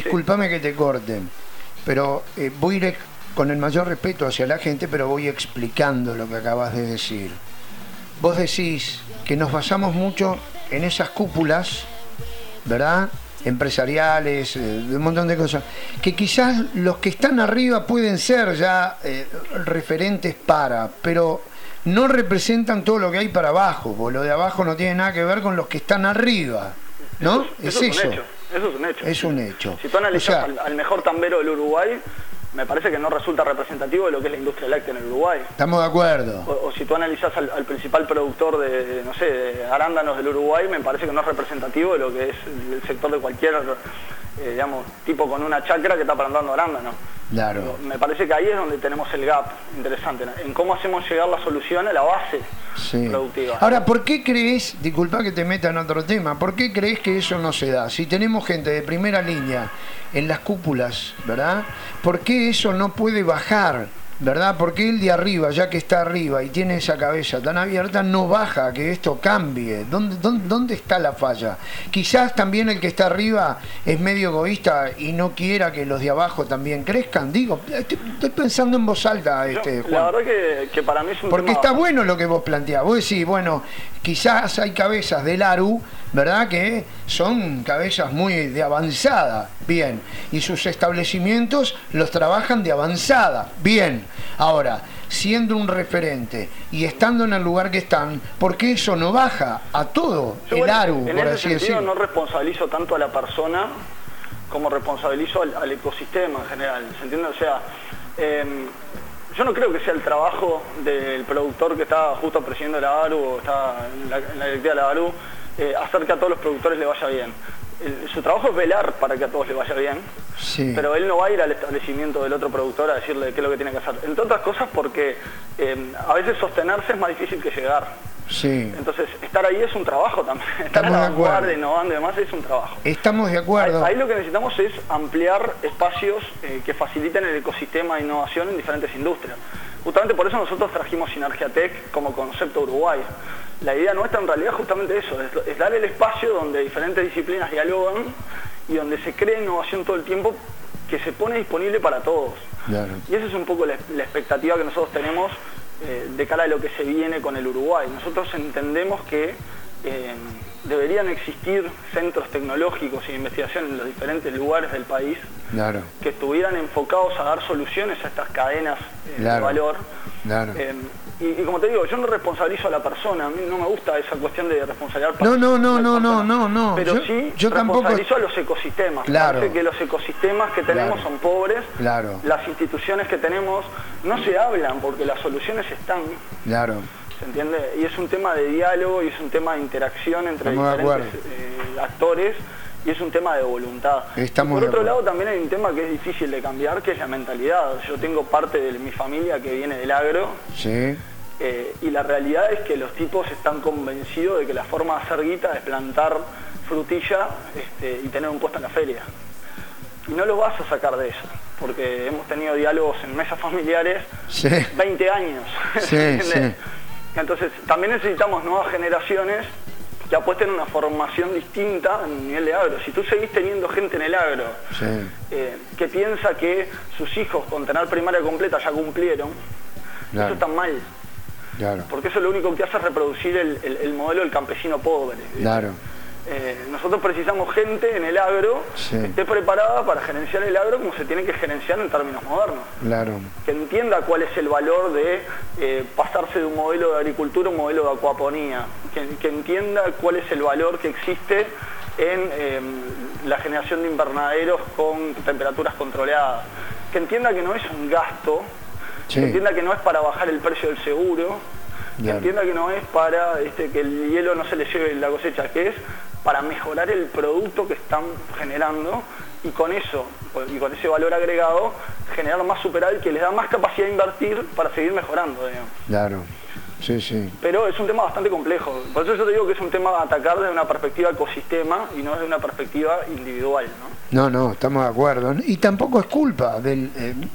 te corte, pero voy a ir con el mayor respeto hacia la gente, pero voy explicando lo que acabas de decir. Vos decís que nos basamos mucho en esas cúpulas, ¿verdad?, empresariales, de un montón de cosas, que quizás los que están arriba pueden ser ya referentes pero no representan todo lo que hay para abajo, porque lo de abajo no tiene nada que ver con los que están arriba, ¿no? Eso es un hecho. Es un hecho. Si tú analizas al mejor tambero del Uruguay, me parece que no resulta representativo de lo que es la industria láctea en el Uruguay. Estamos de acuerdo. O si tú analizas al principal productor de arándanos del Uruguay, me parece que no es representativo de lo que es el sector de cualquier, tipo con una chacra que está plantando arándanos. Claro. Me parece que ahí es donde tenemos el gap interesante, en cómo hacemos llegar la solución a la base productiva. Ahora, ¿por qué crees, disculpa que te meta en otro tema, por qué crees que eso no se da? Si tenemos gente de primera línea en las cúpulas, ¿verdad? ¿Por qué eso no puede bajar? ¿Verdad? Porque el de arriba, ya que está arriba y tiene esa cabeza tan abierta, no baja, que esto cambie. ¿Dónde está la falla? Quizás también el que está arriba es medio egoísta y no quiera que los de abajo también crezcan. Digo, estoy pensando en voz alta, Juan. La verdad que para mí es un Porque tema... está bueno lo que vos planteás. Vos decís, bueno, quizás hay cabezas del ARU, ¿verdad?, que son cabezas muy de avanzada, bien, y sus establecimientos los trabajan de avanzada, bien. Ahora, siendo un referente y estando en el lugar que están, ¿por qué eso no baja a todo el ARU, por así decirlo? No responsabilizo tanto a la persona como responsabilizo al ecosistema en general, ¿se entiende? O sea, yo no creo que sea el trabajo del productor que está justo presidiendo la ARU o está en la directiva de la ARU hacer que a todos los productores le vaya bien. Su trabajo es velar para que a todos les vaya bien, pero él no va a ir al establecimiento del otro productor a decirle qué es lo que tiene que hacer. Entre otras cosas porque a veces sostenerse es más difícil que llegar. Sí. Entonces, estar ahí es un trabajo también. Estar en la vanguardia, innovando y demás es un trabajo. Estamos de acuerdo. Ahí lo que necesitamos es ampliar espacios que faciliten el ecosistema de innovación en diferentes industrias. Justamente por eso nosotros trajimos Sinergia Tech como concepto Uruguay. La idea nuestra en realidad es justamente eso, es dar el espacio donde diferentes disciplinas dialogan y donde se crea innovación todo el tiempo que se pone disponible para todos. Claro. Y esa es un poco la expectativa que nosotros tenemos de cara a lo que se viene con el Uruguay. Nosotros entendemos que deberían existir centros tecnológicos y de investigación en los diferentes lugares del país, claro, que estuvieran enfocados a dar soluciones a estas cadenas de valor. Claro. Y como te digo, yo no responsabilizo a la persona, a mí no me gusta esa cuestión de responsabilizar No. pero yo responsabilizo a los ecosistemas. Claro. Parece que los ecosistemas que tenemos son pobres, las instituciones que tenemos no se hablan porque las soluciones están. Claro. ¿Se entiende? Y es un tema de diálogo y es un tema de interacción entre diferentes actores y es un tema de voluntad. Por otro lado también hay un tema que es difícil de cambiar, que es la mentalidad. Yo tengo parte de mi familia que viene del agro, sí, Y la realidad es que los tipos están convencidos de que la forma de hacer guita es plantar frutilla y tener un puesto en la feria. Y no los vas a sacar de eso, porque hemos tenido diálogos en mesas familiares 20 años. Sí, sí. Entonces, también necesitamos nuevas generaciones que apuesten una formación distinta en el nivel de agro. Si tú seguís teniendo gente en el agro que piensa que sus hijos con tener primaria completa ya cumplieron, eso está mal. Claro. Porque eso lo único que hace es reproducir el modelo del campesino pobre. Claro. Nosotros precisamos gente en el agro que esté preparada para gerenciar el agro como se tiene que gerenciar en términos modernos. Claro. Que entienda cuál es el valor de pasarse de un modelo de agricultura a un modelo de acuaponía. Que entienda cuál es el valor que existe en la generación de invernaderos con temperaturas controladas. Que entienda que no es un gasto, que entienda que no es para bajar el precio del seguro, que entienda que no es para que el hielo no se le lleve la cosecha, que es para mejorar el producto que están generando y con eso, y con ese valor agregado, generar más superávit que les da más capacidad de invertir para seguir mejorando, digamos. Claro, sí, sí. Pero es un tema bastante complejo, por eso yo te digo que es un tema a atacar desde una perspectiva ecosistema y no desde una perspectiva individual, ¿no? No, estamos de acuerdo. Y tampoco es culpa del,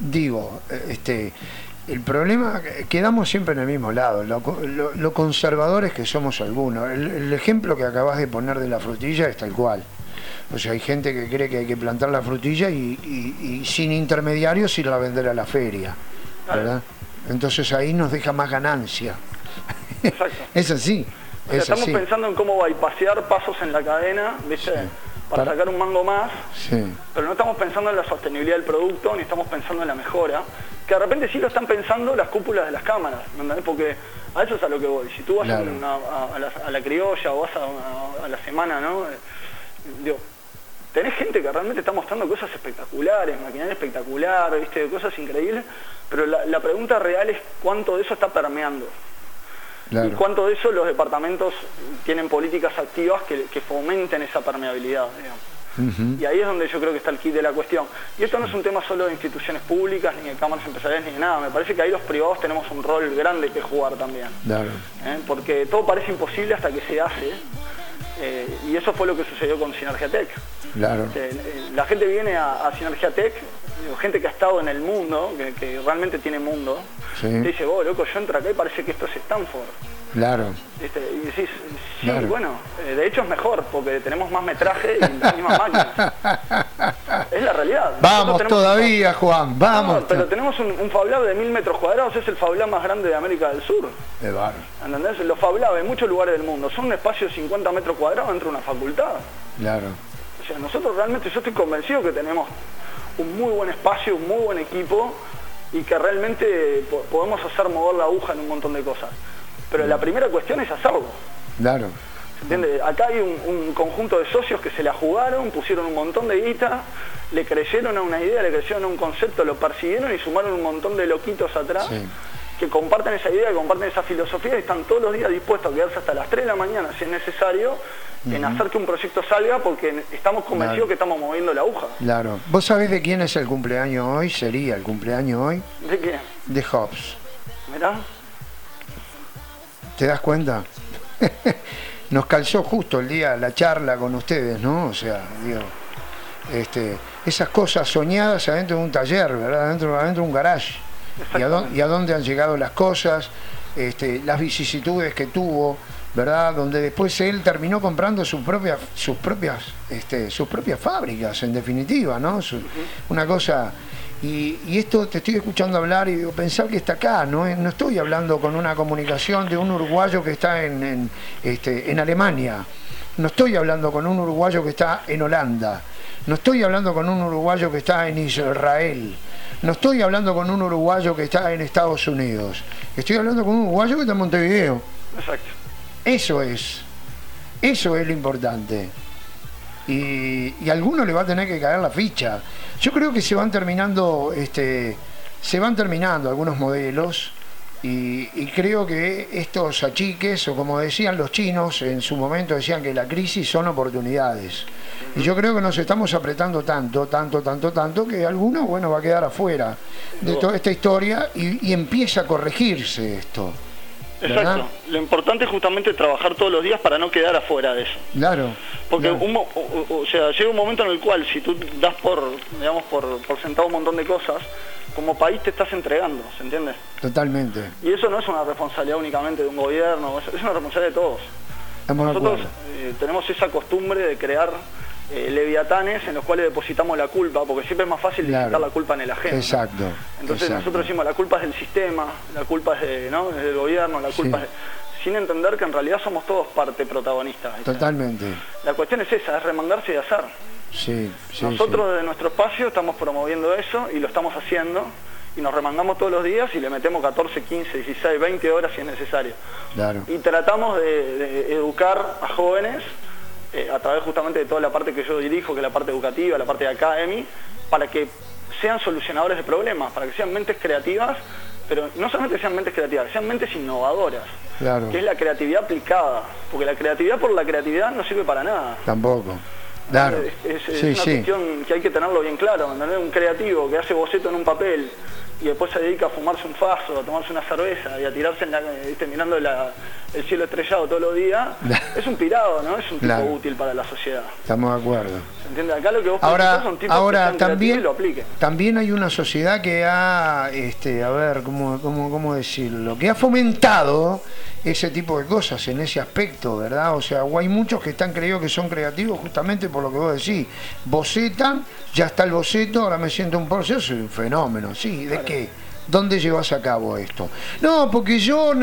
el problema, quedamos siempre en el mismo lado, lo conservadores que somos algunos. El ejemplo que acabas de poner de la frutilla es tal cual. O sea, hay gente que cree que hay que plantar la frutilla y sin intermediarios ir a vender a la feria, ¿verdad? Entonces ahí nos deja más ganancia. Exacto. Es así. O sea, estamos pensando en cómo bypassear pasos en la cadena, ¿viste? Para sacar un mango más, pero no estamos pensando en la sostenibilidad del producto, ni estamos pensando en la mejora, que de repente sí lo están pensando las cúpulas de las cámaras, ¿entendés? Porque a eso es a lo que voy. Si tú vas a la criolla o vas a la semana, ¿no? Digo, tenés gente que realmente está mostrando cosas espectaculares, maquinaria espectacular, ¿viste? Cosas increíbles, pero la pregunta real es cuánto de eso está permeando. Claro. Y cuánto de eso los departamentos tienen políticas activas que fomenten esa permeabilidad, digamos. Y ahí es donde yo creo que está el kit de la cuestión. Y esto no es un tema solo de instituciones públicas, ni de cámaras empresariales, ni de nada. Me parece que ahí los privados tenemos un rol grande que jugar también. Claro. Porque todo parece imposible hasta que se hace. Y eso fue lo que sucedió con Sinergia Tech. Claro. La gente viene a Sinergia Tech, gente que ha estado en el mundo, que realmente tiene mundo, te dice, loco, yo entro acá y parece que esto es Stanford. Claro. Y decís, sí, claro. Bueno, de hecho es mejor, porque tenemos más metraje y las mismas máquinas. Es la realidad. Vamos todavía, Juan, vamos. No, pero tenemos un Fab Lab de 1000 metros cuadrados, es el Fab Lab más grande de América del Sur. ¿Entendés? Los Fab Lab en muchos lugares del mundo son un espacio de 50 metros cuadrados dentro de una facultad. Claro. O sea, nosotros realmente, yo estoy convencido que tenemos un muy buen espacio, un muy buen equipo y que realmente podemos hacer mover la aguja en un montón de cosas. Pero la primera cuestión es hacerlo. Claro. ¿Entiendes? Acá hay un conjunto de socios que se la jugaron, pusieron un montón de guita, le creyeron a una idea, le creyeron a un concepto, lo persiguieron y sumaron un montón de loquitos atrás que comparten esa idea, que comparten esa filosofía y están todos los días dispuestos a quedarse hasta las 3 de la mañana si es necesario en hacer que un proyecto salga porque estamos convencidos que estamos moviendo la aguja. Claro. ¿Vos sabés de quién es el cumpleaños hoy? ¿Sería el cumpleaños hoy? ¿De quién? De Hobbes. ¿Mirá? ¿Te das cuenta? Nos calzó justo el día la charla con ustedes, ¿no? O sea, digo, esas cosas soñadas adentro de un taller, ¿verdad? Adentro de un garage. Y a dónde han llegado las cosas, las vicisitudes que tuvo, ¿verdad? Donde después él terminó comprando sus propias fábricas, en definitiva, ¿no? Una cosa. Y esto te estoy escuchando hablar y digo, pensar que está acá, no estoy hablando con una comunicación de un uruguayo que está en Alemania, no estoy hablando con un uruguayo que está en Holanda, no estoy hablando con un uruguayo que está en Israel, no estoy hablando con un uruguayo que está en Estados Unidos, estoy hablando con un uruguayo que está en Montevideo. Exacto. Eso es lo importante. Y a alguno le va a tener que caer la ficha. Yo creo que se van terminando algunos modelos y creo que estos achiques, o como decían los chinos en su momento, decían que la crisis son oportunidades. Y yo creo que nos estamos apretando tanto que alguno, va a quedar afuera de toda esta historia y empieza a corregirse esto. ¿verdad? Exacto. Lo importante es justamente trabajar todos los días para no quedar afuera de eso. Claro. Porque claro. o sea, llega un momento en el cual si tú das por sentado un montón de cosas, como país te estás entregando, ¿se entiende? Totalmente. Y eso no es una responsabilidad únicamente de un gobierno, es una responsabilidad de todos. Nosotros tenemos esa costumbre de crear leviatanes en los cuales depositamos la culpa, porque siempre es más fácil depositar la culpa en el ajeno. Exacto. ¿no? Entonces nosotros decimos la culpa es del sistema, la culpa es, ¿no? es del gobierno, la culpa es sin entender que en realidad somos todos parte protagonista. Totalmente. La cuestión es esa, es remangarse y hacer. Nosotros desde nuestro espacio estamos promoviendo eso y lo estamos haciendo y nos remangamos todos los días y le metemos 14, 15, 16, 20 horas si es necesario. Claro. Y tratamos de educar a jóvenes a través justamente de toda la parte que yo dirijo, que es la parte educativa, la parte de Academy, para que sean solucionadores de problemas, para que sean mentes creativas, pero no solamente sean mentes creativas, sean mentes innovadoras, que es la creatividad aplicada, porque la creatividad por la creatividad no sirve para nada. Tampoco. Claro. Es una cuestión que hay que tenerlo bien claro, ¿entendés? Un creativo que hace boceto en un papel y después se dedica a fumarse un faso, a tomarse una cerveza y a tirarse mirando el cielo estrellado todos los días, es un pirado, ¿no? Es un tipo útil para la sociedad. Estamos de acuerdo. ¿Se entiende? Acá lo que vos ahora, son tipos que están también, y lo apliquen. También hay una sociedad que ha, a ver, ¿cómo decirlo? Que ha fomentado ese tipo de cosas en ese aspecto, ¿verdad? O sea, hay muchos que están creídos que son creativos justamente por lo que vos decís. Bocetan, ya está el boceto, ahora me siento un proceso, soy un fenómeno, ¿sí? ¿De qué? ¿Dónde llevas a cabo esto? No, porque yo...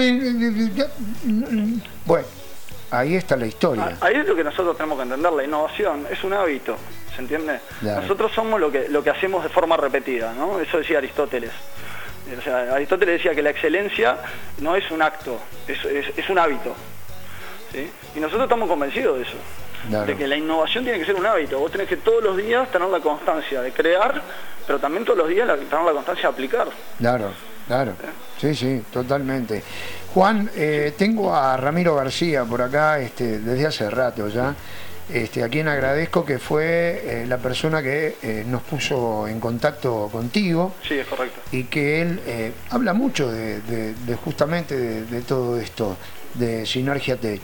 Bueno, ahí está la historia. Ahí es lo que nosotros tenemos que entender, la innovación es un hábito, ¿se entiende? Claro. Nosotros somos lo que hacemos de forma repetida, ¿no? Eso decía Aristóteles. O sea, Aristóteles decía que la excelencia no es un acto, es un hábito, ¿sí? Y nosotros estamos convencidos de eso, de que la innovación tiene que ser un hábito. Vos tenés que todos los días tener la constancia de crear, pero también todos los días tener la constancia de aplicar. Claro. Sí, totalmente. Juan, tengo a Ramiro García por acá desde hace rato ya. A quien agradezco, que fue la persona que nos puso en contacto contigo. Sí, es correcto. Y que él habla mucho justamente de todo esto, de Sinergia Tech.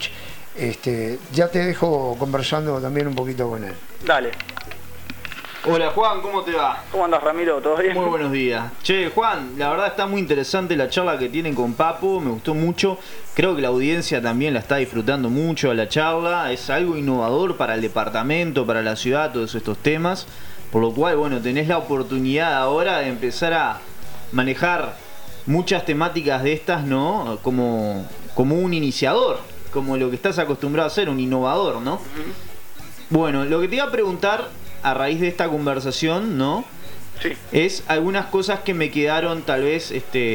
Ya te dejo conversando también un poquito con él. Dale. Hola Juan, ¿cómo te va? ¿Cómo andas, Ramiro? ¿Todo bien? Muy buenos días. Che, Juan, la verdad está muy interesante la charla que tienen con Papo, me gustó mucho. Creo que la audiencia también la está disfrutando mucho a la charla. Es algo innovador para el departamento, para la ciudad, todos estos temas. Por lo cual, bueno, tenés la oportunidad ahora de empezar a manejar muchas temáticas de estas, ¿no? Como un iniciador, como lo que estás acostumbrado a ser, un innovador, ¿no? Bueno, lo que te iba a preguntar a raíz de esta conversación, ¿no? Sí. Es algunas cosas que me quedaron tal vez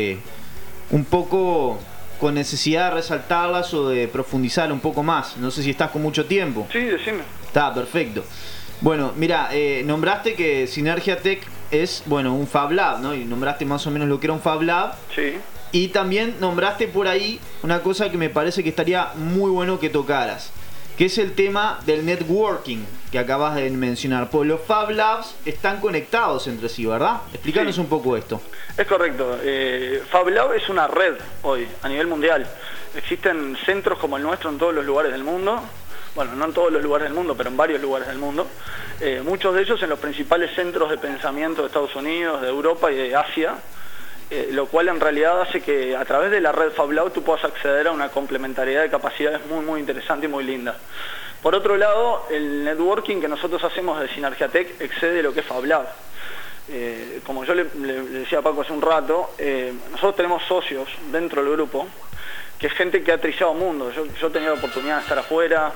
un poco con necesidad de resaltarlas o de profundizar un poco más. No sé si estás con mucho tiempo. Sí, decime. Está, perfecto. Bueno, mira, nombraste que Sinergia Tech es, bueno, un Fab Lab, ¿no? Y nombraste más o menos lo que era un Fab Lab. Sí. Y también nombraste por ahí una cosa que me parece que estaría muy bueno que tocaras, que es el tema del networking que acabas de mencionar. Pues los Fab Labs están conectados entre sí, ¿verdad? Explícanos un poco esto. Es correcto. Fab Lab es una red hoy, a nivel mundial. Existen centros como el nuestro en todos los lugares del mundo. Bueno, no en todos los lugares del mundo, pero en varios lugares del mundo. Muchos de ellos en los principales centros de pensamiento de Estados Unidos, de Europa y de Asia. Lo cual en realidad hace que a través de la red Fab Lab tú puedas acceder a una complementariedad de capacidades muy muy interesante y muy linda. Por otro lado, el networking que nosotros hacemos de Sinergia Tech excede lo que es Fab Lab. Como yo le decía a Paco hace un rato, nosotros tenemos socios dentro del grupo, que es gente que ha trillado mundo. Yo he tenido la oportunidad de estar afuera.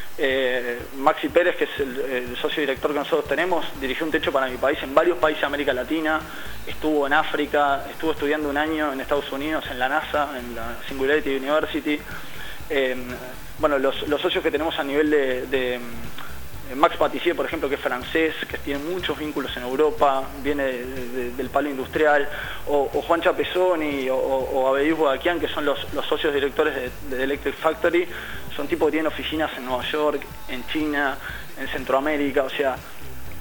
Maxi Pérez, que es el socio director que nosotros tenemos, dirigió un techo para mi país en varios países de América Latina, estuvo en África, estuvo estudiando un año en Estados Unidos, en la NASA, en la Singularity University. Bueno, los socios que tenemos a nivel de Max Patissier, por ejemplo, que es francés, que tiene muchos vínculos en Europa, viene del palo industrial, o Juan Chapezoni o Abedís Bodaquian, que son los socios directores de Electric Factory. Son tipos que tienen oficinas en Nueva York, en China, en Centroamérica. O sea,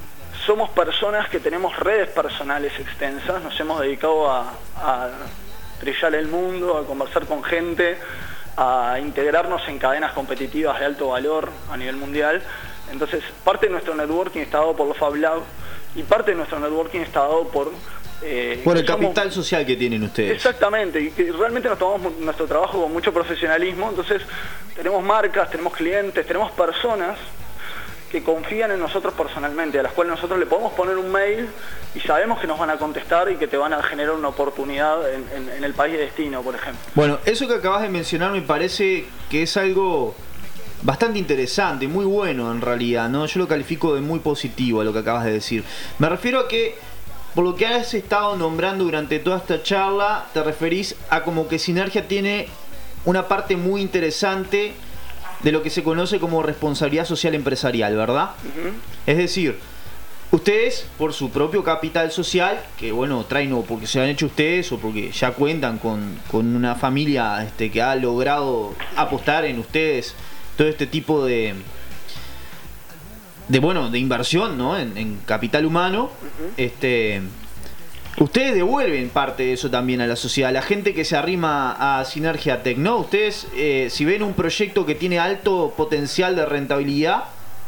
somos personas que tenemos redes personales extensas, nos hemos dedicado a trillar el mundo, a conversar con gente, a integrarnos en cadenas competitivas de alto valor a nivel mundial. Entonces, parte de nuestro networking está dado por los Fab Lab y parte de nuestro networking está dado por el capital social que tienen ustedes. Exactamente, y que realmente nos tomamos nuestro trabajo con mucho profesionalismo. Entonces, tenemos marcas, tenemos clientes, tenemos personas que confían en nosotros personalmente, a las cuales nosotros le podemos poner un mail y sabemos que nos van a contestar y que te van a generar una oportunidad en el país de destino, por ejemplo. Bueno, eso que acabas de mencionar me parece que es algo bastante interesante, muy bueno en realidad, ¿no? Yo lo califico de muy positivo a lo que acabas de decir. Me refiero a que, por lo que has estado nombrando durante toda esta charla, te referís a como que Sinergia tiene una parte muy interesante de lo que se conoce como responsabilidad social empresarial, ¿verdad? Uh-huh. Es decir, ustedes, por su propio capital social, que bueno, traen o porque se han hecho ustedes o porque ya cuentan con una familia que ha logrado apostar en ustedes todo este tipo de inversión, ¿no? En capital humano. Uh-huh. Ustedes devuelven parte de eso también a la sociedad, la gente que se arrima a Sinergia Tech, ¿no? Ustedes, si ven un proyecto que tiene alto potencial de rentabilidad,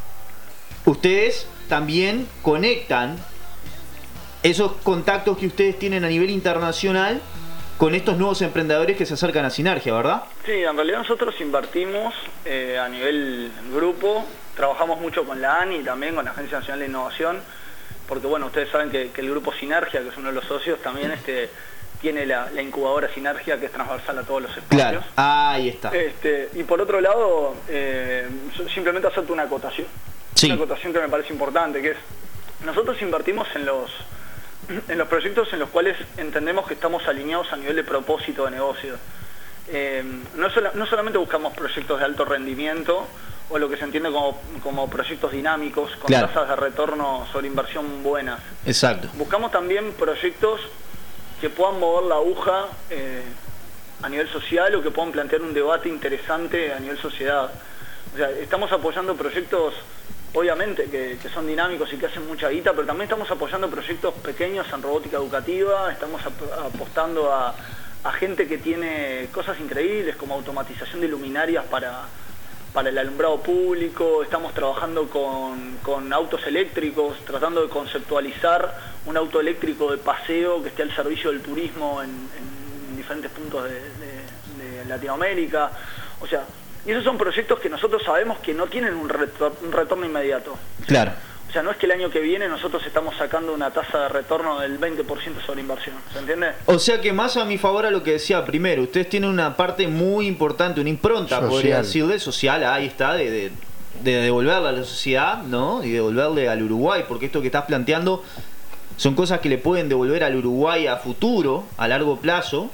ustedes también conectan esos contactos que ustedes tienen a nivel internacional con estos nuevos emprendedores que se acercan a Sinergia, ¿verdad? Sí, en realidad nosotros invertimos a nivel grupo, trabajamos mucho con la ANI y también con la Agencia Nacional de Innovación, porque bueno, ustedes saben que el grupo Sinergia, que es uno de los socios, también tiene la incubadora Sinergia, que es transversal a todos los espacios. Claro, ahí está. Y por otro lado, simplemente hacerte una acotación. Sí. Una acotación que me parece importante, que es, nosotros invertimos en los proyectos en los cuales entendemos que estamos alineados a nivel de propósito de negocio. No solamente buscamos proyectos de alto rendimiento, o lo que se entiende como proyectos dinámicos, con claro, tasas de retorno sobre inversión buenas. Exacto. Buscamos también proyectos que puedan mover la aguja a nivel social o que puedan plantear un debate interesante a nivel sociedad. O sea, estamos apoyando proyectos, obviamente, que son dinámicos y que hacen mucha guita, pero también estamos apoyando proyectos pequeños en robótica educativa, estamos apostando a gente que tiene cosas increíbles como automatización de luminarias para el alumbrado público. Estamos trabajando con autos eléctricos, tratando de conceptualizar un auto eléctrico de paseo que esté al servicio del turismo en diferentes puntos de Latinoamérica. O sea, y esos son proyectos que nosotros sabemos que no tienen un retorno inmediato. Claro. O sea, no es que el año que viene nosotros estamos sacando una tasa de retorno del 20% sobre inversión, ¿se entiende? O sea que más a mi favor a lo que decía primero, ustedes tienen una parte muy importante, una impronta, social, podría decirle, social, ahí está, de devolverle a la sociedad, ¿no? Y devolverle al Uruguay, porque esto que estás planteando son cosas que le pueden devolver al Uruguay a futuro, a largo plazo,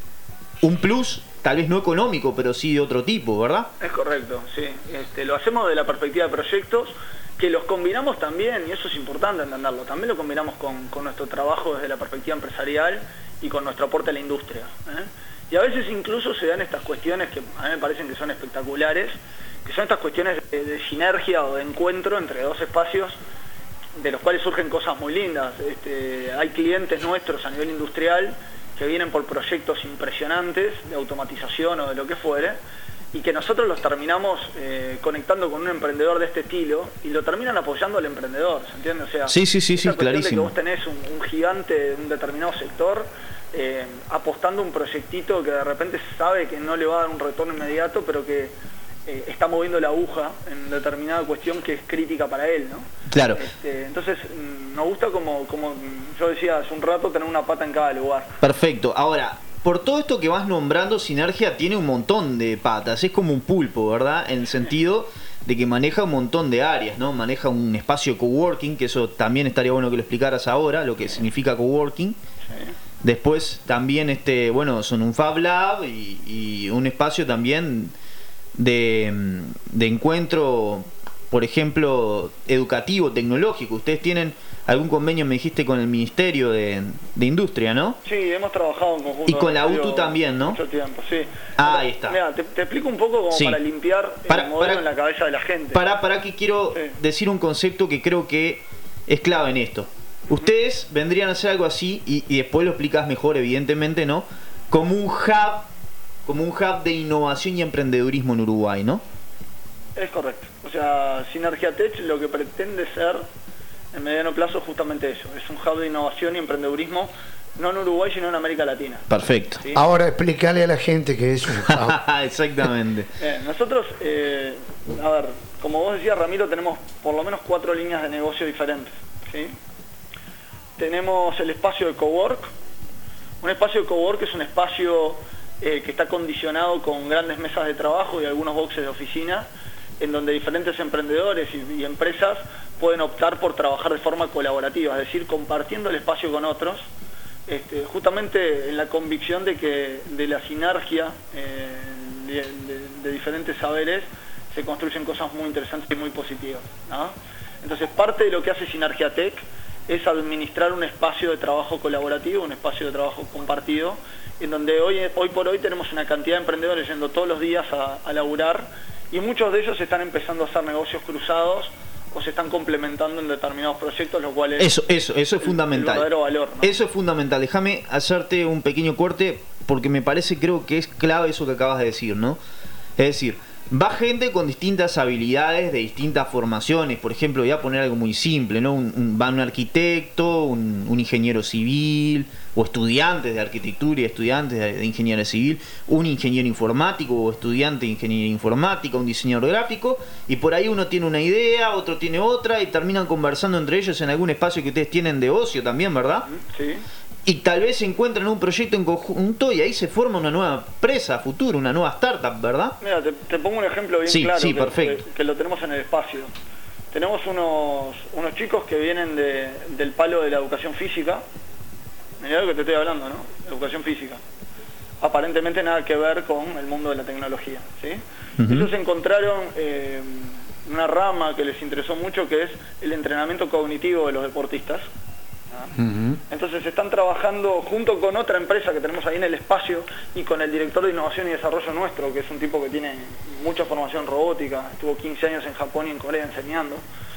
un plus, tal vez no económico, pero sí de otro tipo, ¿verdad? Es correcto, sí. Lo hacemos de la perspectiva de proyectos, que los combinamos también, y eso es importante entenderlo, también lo combinamos con nuestro trabajo desde la perspectiva empresarial y con nuestro aporte a la industria. Y a veces incluso se dan estas cuestiones que a mí me parecen que son espectaculares, que son estas cuestiones de sinergia o de encuentro entre dos espacios de los cuales surgen cosas muy lindas. Hay clientes nuestros a nivel industrial que vienen por proyectos impresionantes de automatización o de lo que fuere, y que nosotros los terminamos conectando con un emprendedor de este estilo y lo terminan apoyando al emprendedor, ¿se entiende? O sea, sí, clarísimo. De que vos tenés un gigante de un determinado sector apostando un proyectito que de repente sabe que no le va a dar un retorno inmediato, pero que está moviendo la aguja en determinada cuestión que es crítica para él, ¿no? Claro. Entonces, nos gusta, como yo decía hace un rato, tener una pata en cada lugar. Perfecto. Ahora, por todo esto que vas nombrando, Sinergia tiene un montón de patas, es como un pulpo, ¿verdad? En el sentido de que maneja un montón de áreas, ¿no? Maneja un espacio coworking, que eso también estaría bueno que lo explicaras ahora, lo que significa coworking. Sí. Después también, son un Fab Lab y un espacio también de encuentro, por ejemplo, educativo, tecnológico. Ustedes tienen algún convenio, me dijiste, con el Ministerio de Industria, ¿no? Sí, hemos trabajado en conjunto. Y con la UTU también, ¿no? Mucho tiempo, sí. Ahí está. Mira, te explico un poco como para limpiar el modelo en la cabeza de la gente. Para que quiero decir un concepto que creo que es clave en esto. Ustedes vendrían a hacer algo así, y después lo explicás mejor, evidentemente, ¿no? como un hub de innovación y emprendedurismo en Uruguay, ¿no? Es correcto. O sea, Sinergia Tech lo que pretende ser en mediano plazo justamente eso. Es un hub de innovación y emprendedurismo, no en Uruguay, sino en América Latina. Perfecto. ¿Sí? Ahora explícale a la gente que es un hub. Exactamente. Nosotros, a ver, como vos decías, Ramiro, tenemos por lo menos 4 líneas de negocio diferentes. ¿Sí? Tenemos el espacio de cowork. Un espacio de cowork es un espacio que está condicionado con grandes mesas de trabajo y algunos boxes de oficina, en donde diferentes emprendedores y empresas pueden optar por trabajar de forma colaborativa, es decir, compartiendo el espacio con otros, justamente en la convicción de que de la sinergia de diferentes saberes se construyen cosas muy interesantes y muy positivas, ¿no? Entonces, parte de lo que hace Sinergia Tech es administrar un espacio de trabajo colaborativo, un espacio de trabajo compartido, en donde hoy por hoy tenemos una cantidad de emprendedores yendo todos los días a laburar, y muchos de ellos están empezando a hacer negocios cruzados o se están complementando en determinados proyectos, lo cual es eso es fundamental. El verdadero valor, ¿no? Eso es fundamental. Déjame hacerte un pequeño corte porque me parece, creo que es clave eso que acabas de decir, ¿no? Es decir, va gente con distintas habilidades, de distintas formaciones. Por ejemplo, voy a poner algo muy simple, ¿no? Va un arquitecto, un ingeniero civil, o estudiantes de arquitectura y estudiantes de ingeniería civil, un ingeniero informático o estudiante de ingeniería informática, un diseñador gráfico, y por ahí uno tiene una idea, otro tiene otra, y terminan conversando entre ellos en algún espacio que ustedes tienen de ocio también, ¿verdad? Sí. Y tal vez se encuentran un proyecto en conjunto y ahí se forma una nueva empresa a futuro, una nueva startup, ¿verdad? Mira, te pongo un ejemplo bien claro que lo tenemos en el espacio. Tenemos unos chicos que vienen del palo de la educación física. Mirá lo que te estoy hablando, ¿no? Educación física. Aparentemente nada que ver con el mundo de la tecnología, ¿sí? Ellos encontraron una rama que les interesó mucho, que es el entrenamiento cognitivo de los deportistas. Entonces están trabajando junto con otra empresa que tenemos ahí en el espacio y con el director de innovación y desarrollo nuestro, que es un tipo que tiene mucha formación robótica, estuvo 15 años en Japón y en Corea enseñando.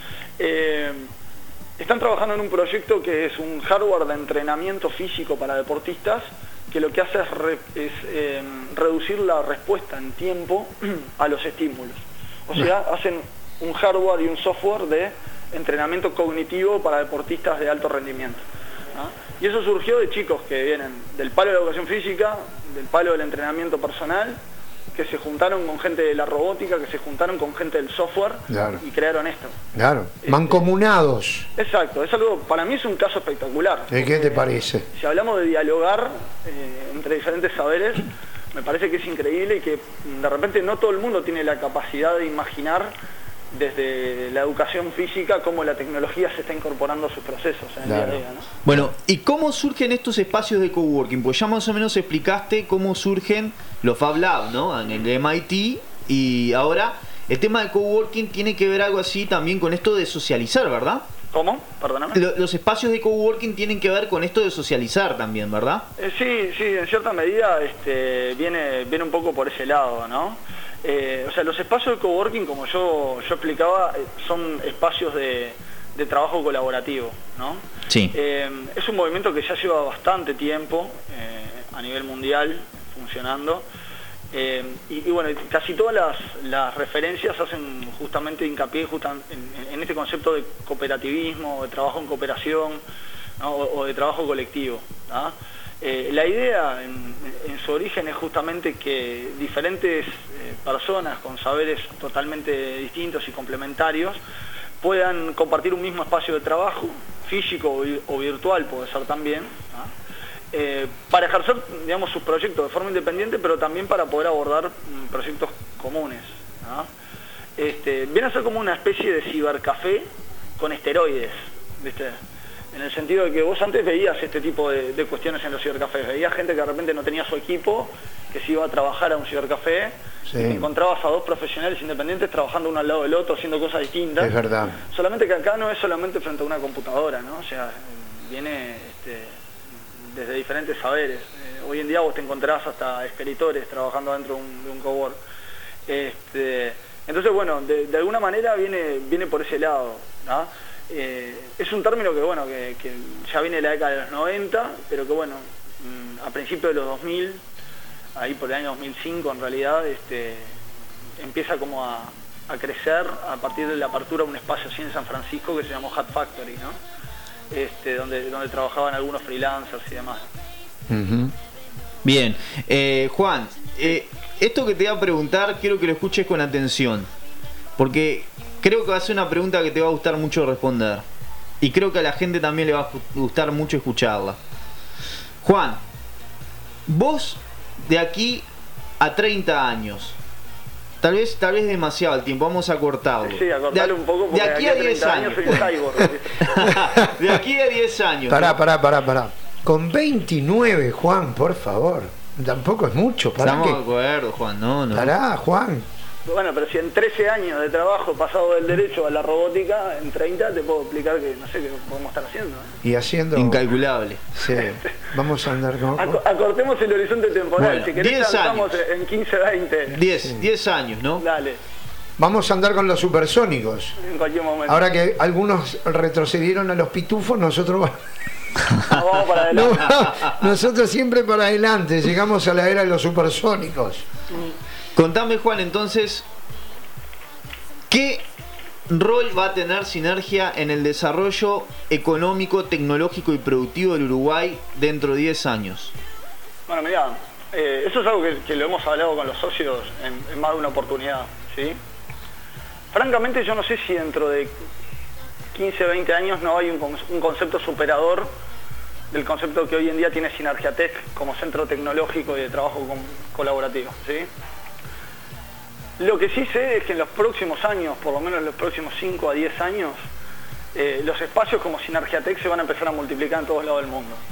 Están trabajando en un proyecto que es un hardware de entrenamiento físico para deportistas, que lo que hace es reducir la respuesta en tiempo a los estímulos. O sea, hacen un hardware y un software de entrenamiento cognitivo para deportistas de alto rendimiento, ¿no? Y eso surgió de chicos que vienen del palo de la educación física, del palo del entrenamiento personal, que se juntaron con gente de la robótica, que se juntaron con gente del software, claro, y crearon esto. Claro, mancomunados. Exacto, es algo, para mí es un caso espectacular. ¿Qué te parece? Si hablamos de dialogar entre diferentes saberes, me parece que es increíble y que de repente no todo el mundo tiene la capacidad de imaginar desde la educación física cómo la tecnología se está incorporando a sus procesos en el día a día, ¿no? Bueno, ¿y cómo surgen estos espacios de coworking? Pues ya más o menos explicaste cómo surgen los Fab Lab, ¿no? En el MIT, y ahora el tema de coworking tiene que ver algo así también con esto de socializar, ¿verdad? ¿Cómo? Perdóname. Los espacios de coworking tienen que ver con esto de socializar también, ¿verdad? Sí, en cierta medida viene un poco por ese lado, ¿no? O sea, los espacios de coworking, como yo explicaba, son espacios de trabajo colaborativo, ¿no? Sí. Es un movimiento que ya lleva bastante tiempo a nivel mundial funcionando. Y bueno, casi todas las referencias hacen justamente hincapié en este concepto de cooperativismo, de trabajo en cooperación, ¿no? o de trabajo colectivo, ¿no? La idea en su origen es justamente que diferentes personas con saberes totalmente distintos y complementarios puedan compartir un mismo espacio de trabajo, físico o virtual puede ser también, ¿no? Para ejercer, digamos, sus proyectos de forma independiente, pero también para poder abordar proyectos comunes, ¿no? Viene a ser como una especie de cibercafé con esteroides, ¿viste? En el sentido de que vos antes veías este tipo de cuestiones en los cibercafés, veías gente que de repente no tenía su equipo, que se iba a trabajar a un cibercafé, sí, y encontrabas a dos profesionales independientes trabajando uno al lado del otro, haciendo cosas distintas. Es verdad. Solamente que acá no es solamente frente a una computadora, ¿no? O sea, viene desde diferentes saberes. Hoy en día vos te encontrás hasta escritores trabajando dentro de un cowork. Entonces, bueno, de alguna manera viene por ese lado, ¿no? Es un término que ya viene de la década de los 90, pero que bueno, a principios de los 2000, ahí por el año 2005 en realidad, empieza como a crecer a partir de la apertura de un espacio así en San Francisco que se llamó Hat Factory, ¿no? Donde trabajaban algunos freelancers y demás. Uh-huh. Bien, Juan, esto que te voy a preguntar quiero que lo escuches con atención, porque creo que va a ser una pregunta que te va a gustar mucho responder, y creo que a la gente también le va a gustar mucho escucharla. Juan, vos de aquí a 30 años, tal vez demasiado el tiempo, vamos a cortarlo. Sí, a cortarlo un poco, porque de aquí a 10 años soy un cyborg. De aquí a 10 años. Pará. Con 29, Juan, por favor. Tampoco es mucho. Estamos de acuerdo, Juan, no. Pará, Juan. Bueno, pero si en 13 años de trabajo pasado del derecho a la robótica, en 30 te puedo explicar que no sé qué podemos estar haciendo. Y haciendo... Incalculable. Sí, vamos a andar con... Acortemos el horizonte temporal. Bueno, si querés, 10 estamos en 15, 20. 10 años, ¿no? Dale. Vamos a andar con los supersónicos. En cualquier momento. Ahora que algunos retrocedieron a los pitufos, nosotros vamos para adelante. Nosotros siempre para adelante. Llegamos a la era de los supersónicos. Contame, Juan, entonces, ¿qué rol va a tener Sinergia en el desarrollo económico, tecnológico y productivo del Uruguay dentro de 10 años? Bueno, mirá, eso es algo que lo hemos hablado con los socios en más de una oportunidad, ¿sí? Francamente, yo no sé si dentro de 15, 20 años no hay un concepto superador del concepto que hoy en día tiene Sinergiatech como centro tecnológico y de trabajo colaborativo, ¿sí? Lo que sí sé es que en los próximos años, por lo menos en los próximos 5 a 10 años, los espacios como Sinergiatech se van a empezar a multiplicar en todos lados del mundo.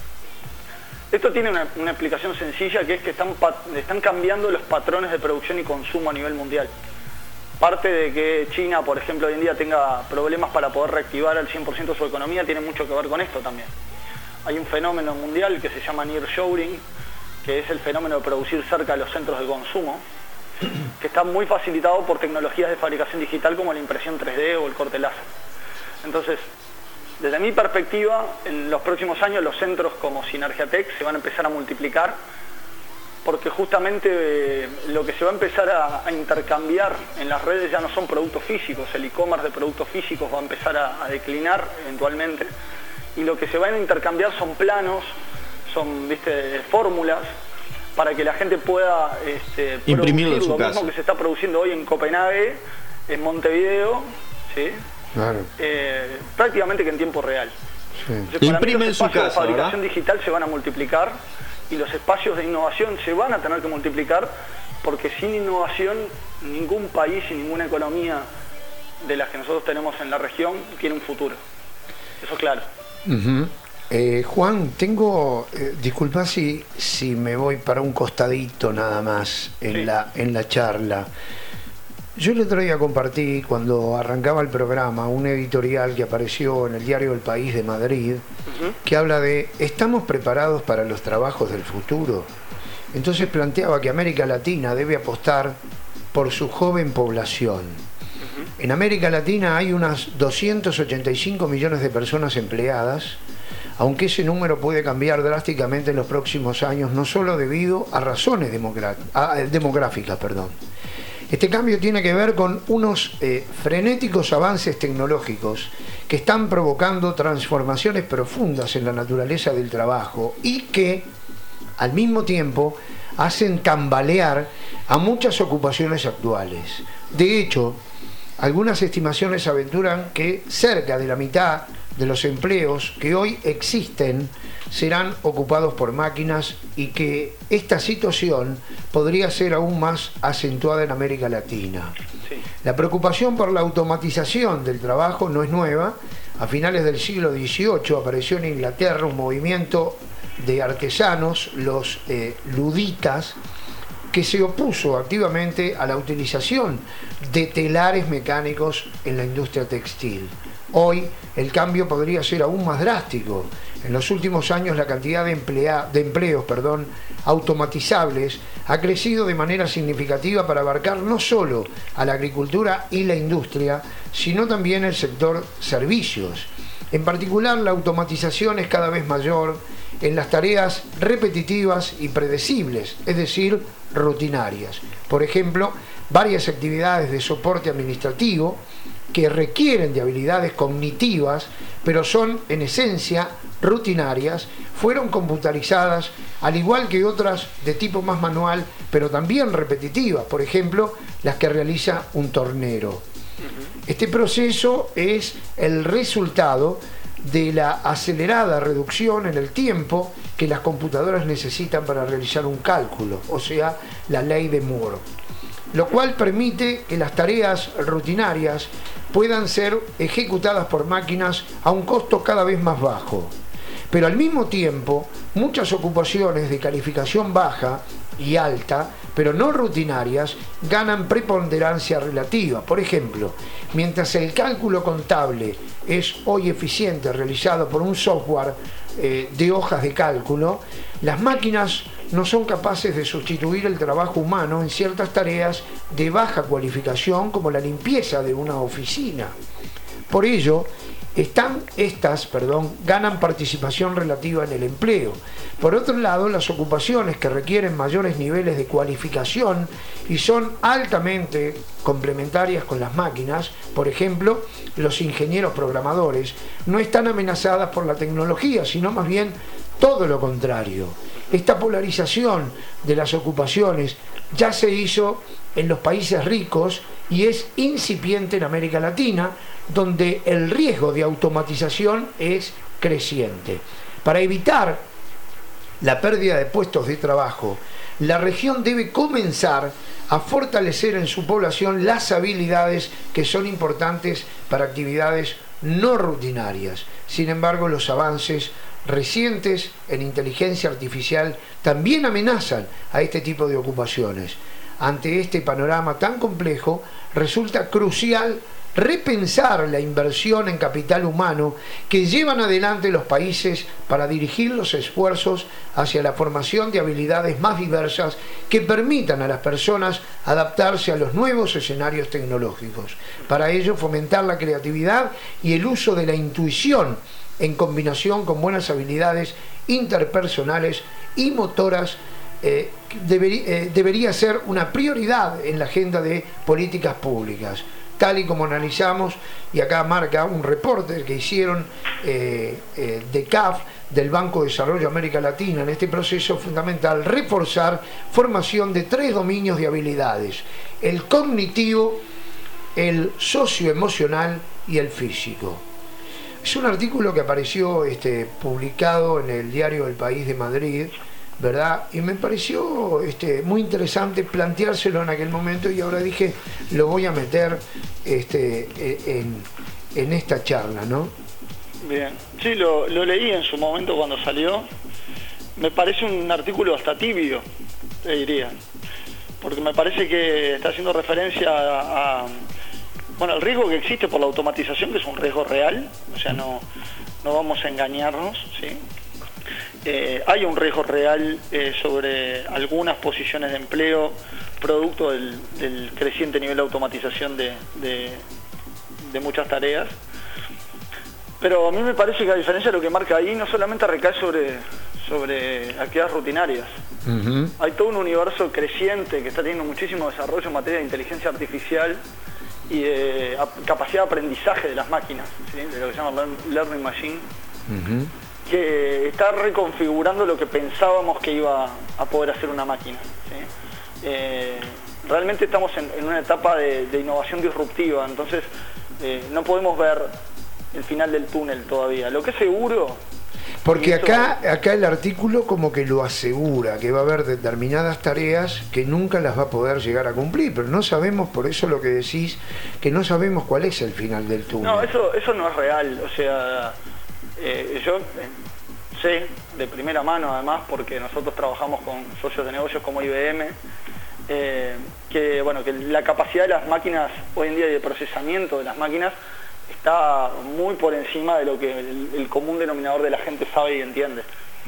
Esto tiene una explicación sencilla, que es que están cambiando los patrones de producción y consumo a nivel mundial. Parte de que China, por ejemplo, hoy en día tenga problemas para poder reactivar al 100% su economía tiene mucho que ver con esto también. Hay un fenómeno mundial que se llama nearshoring, que es el fenómeno de producir cerca de los centros de consumo, que está muy facilitado por tecnologías de fabricación digital como la impresión 3D o el corte láser. Entonces, desde mi perspectiva, en los próximos años los centros como Sinergiatech se van a empezar a multiplicar, porque justamente lo que se va a empezar a intercambiar en las redes ya no son productos físicos, el e-commerce de productos físicos va a empezar a declinar eventualmente, y lo que se van a intercambiar son planos, son fórmulas, para que la gente pueda imprimirlo en su lo casa. mismo que se está produciendo hoy en Copenhague, en Montevideo, ¿sí? Claro. Prácticamente que en tiempo real. Sí. Entonces, Lo imprime en su los espacios casa, de fabricación ¿verdad? digital se van a multiplicar y los espacios de innovación se van a tener que multiplicar, porque sin innovación ningún país y ninguna economía de las que nosotros tenemos en la región tiene un futuro. Eso es claro. Uh-huh. Juan, disculpa si me voy para un costadito nada más en la charla. Yo el otro día compartí, cuando arrancaba el programa, un editorial que apareció en el diario El País de Madrid, que habla de ¿estamos preparados para los trabajos del futuro? Entonces planteaba que América Latina debe apostar por su joven población. En América Latina hay unas 285 millones de personas empleadas, aunque ese número puede cambiar drásticamente en los próximos años, no solo debido a razones demográficas. Este cambio tiene que ver con unos frenéticos avances tecnológicos que están provocando transformaciones profundas en la naturaleza del trabajo y que, al mismo tiempo, hacen tambalear a muchas ocupaciones actuales. De hecho, algunas estimaciones aventuran que cerca de la mitad de los empleos que hoy existen serán ocupados por máquinas y que esta situación podría ser aún más acentuada en América Latina. Sí. La preocupación por la automatización del trabajo no es nueva. A finales del siglo XVIII apareció en Inglaterra un movimiento de artesanos, los luditas, que se opuso activamente a la utilización de telares mecánicos en la industria textil. Hoy el cambio podría ser aún más drástico. En los últimos años la cantidad de empleos automatizables ha crecido de manera significativa para abarcar no solo a la agricultura y la industria, sino también el sector servicios. En particular, la automatización es cada vez mayor en las tareas repetitivas y predecibles, es decir, rutinarias. Por ejemplo, varias actividades de soporte administrativo que requieren de habilidades cognitivas, pero son en esencia rutinarias, fueron computarizadas, al igual que otras de tipo más manual, pero también repetitivas, por ejemplo, las que realiza un tornero. Este proceso es el resultado de la acelerada reducción en el tiempo que las computadoras necesitan para realizar un cálculo, o sea, la ley de Moore, lo cual permite que las tareas rutinarias puedan ser ejecutadas por máquinas a un costo cada vez más bajo. Pero al mismo tiempo, muchas ocupaciones de calificación baja y alta, pero no rutinarias, ganan preponderancia relativa. Por ejemplo, mientras el cálculo contable es hoy eficiente realizado por un software de hojas de cálculo, las máquinas no son capaces de sustituir el trabajo humano en ciertas tareas de baja cualificación, como la limpieza de una oficina. Por ello, estas ganan participación relativa en el empleo. Por otro lado, las ocupaciones que requieren mayores niveles de cualificación y son altamente complementarias con las máquinas, por ejemplo, los ingenieros programadores, no están amenazadas por la tecnología, sino más bien todo lo contrario. Esta polarización de las ocupaciones ya se hizo en los países ricos y es incipiente en América Latina, donde el riesgo de automatización es creciente. Para evitar la pérdida de puestos de trabajo, la región debe comenzar a fortalecer en su población las habilidades que son importantes para actividades no rutinarias. Sin embargo, los avances recientes en inteligencia artificial también amenazan a este tipo de ocupaciones. Ante este panorama tan complejo, resulta crucial repensar la inversión en capital humano que llevan adelante los países para dirigir los esfuerzos hacia la formación de habilidades más diversas que permitan a las personas adaptarse a los nuevos escenarios tecnológicos. Para ello, fomentar la creatividad y el uso de la intuición en combinación con buenas habilidades interpersonales y motoras debería ser una prioridad en la agenda de políticas públicas, tal y como analizamos, y acá marca un reporte que hicieron de CAF, del Banco de Desarrollo América Latina. En este proceso fundamental reforzar formación de 3 dominios de habilidades: el cognitivo, el socioemocional y el físico. Es un artículo que apareció publicado en el diario El País de Madrid, ¿verdad? Y me pareció muy interesante planteárselo en aquel momento, y ahora dije, lo voy a meter en esta charla, ¿no? Bien, sí, lo leí en su momento cuando salió. Me parece un artículo hasta tibio, te diría, porque me parece que está haciendo referencia a el riesgo que existe por la automatización, que es un riesgo real, o sea, no vamos a engañarnos, ¿sí? Hay un riesgo real sobre algunas posiciones de empleo producto del creciente nivel de automatización de muchas tareas, pero a mí me parece que, a diferencia de lo que marca ahí, no solamente recae sobre actividades rutinarias. Hay todo un universo creciente que está teniendo muchísimo desarrollo en materia de inteligencia artificial y de capacidad de aprendizaje de las máquinas, ¿sí? De lo que se llama Learning Machine, que está reconfigurando lo que pensábamos que iba a poder hacer una máquina, ¿sí? Realmente estamos en una etapa de innovación disruptiva, entonces no podemos ver el final del túnel todavía. Lo que es seguro... Porque acá el artículo como que lo asegura, que va a haber determinadas tareas que nunca las va a poder llegar a cumplir, pero no sabemos, por eso lo que decís, que no sabemos cuál es el final del túnel. No, eso no es real, o sea, yo sé de primera mano, además, porque nosotros trabajamos con socios de negocios como IBM, que la capacidad de las máquinas hoy en día y de procesamiento de las máquinas está muy por encima de lo que el común denominador de la gente sabe y entiende.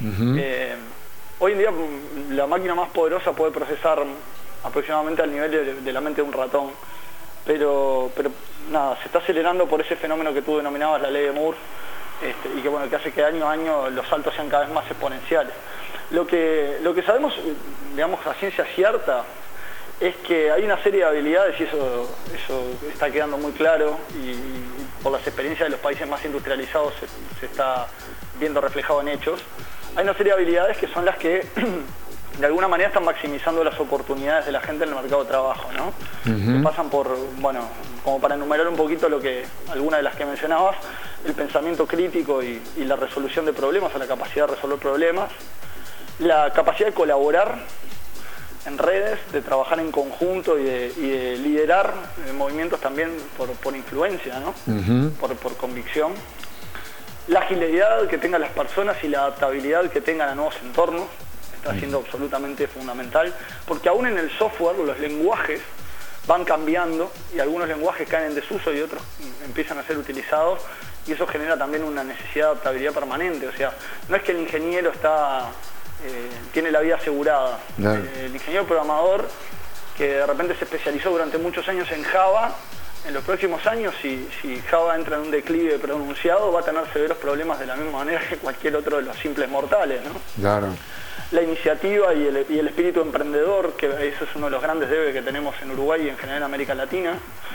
Hoy en día la máquina más poderosa puede procesar aproximadamente al nivel de la mente de un ratón, pero nada, se está acelerando por ese fenómeno que tú denominabas la ley de Moore, y que bueno, que hace que año a año los saltos sean cada vez más exponenciales. Lo que sabemos, digamos, a ciencia cierta, es que hay una serie de habilidades, y eso está quedando muy claro, y por las experiencias de los países más industrializados se está viendo reflejado en hechos. Hay una serie de habilidades que son las que de alguna manera están maximizando las oportunidades de la gente en el mercado de trabajo, ¿no? Que pasan por, bueno, como para enumerar un poquito algunas de las que mencionabas, el pensamiento crítico y la resolución de problemas, o la capacidad de resolver problemas, la capacidad de colaborar en redes, de trabajar en conjunto y de liderar movimientos también por influencia, ¿no? Por convicción. La agilidad que tengan las personas y la adaptabilidad que tengan a nuevos entornos está siendo absolutamente fundamental, porque aún en el software los lenguajes van cambiando y algunos lenguajes caen en desuso y otros empiezan a ser utilizados, y eso genera también una necesidad de adaptabilidad permanente. O sea, no es que el ingeniero tiene la vida asegurada. No. El ingeniero programador que de repente se especializó durante muchos años en Java, en los próximos años, si Java entra en un declive pronunciado, va a tener severos problemas de la misma manera que cualquier otro de los simples mortales, ¿no? Claro. La iniciativa y el espíritu emprendedor, que eso es uno de los grandes debes que tenemos en Uruguay y en general en América Latina,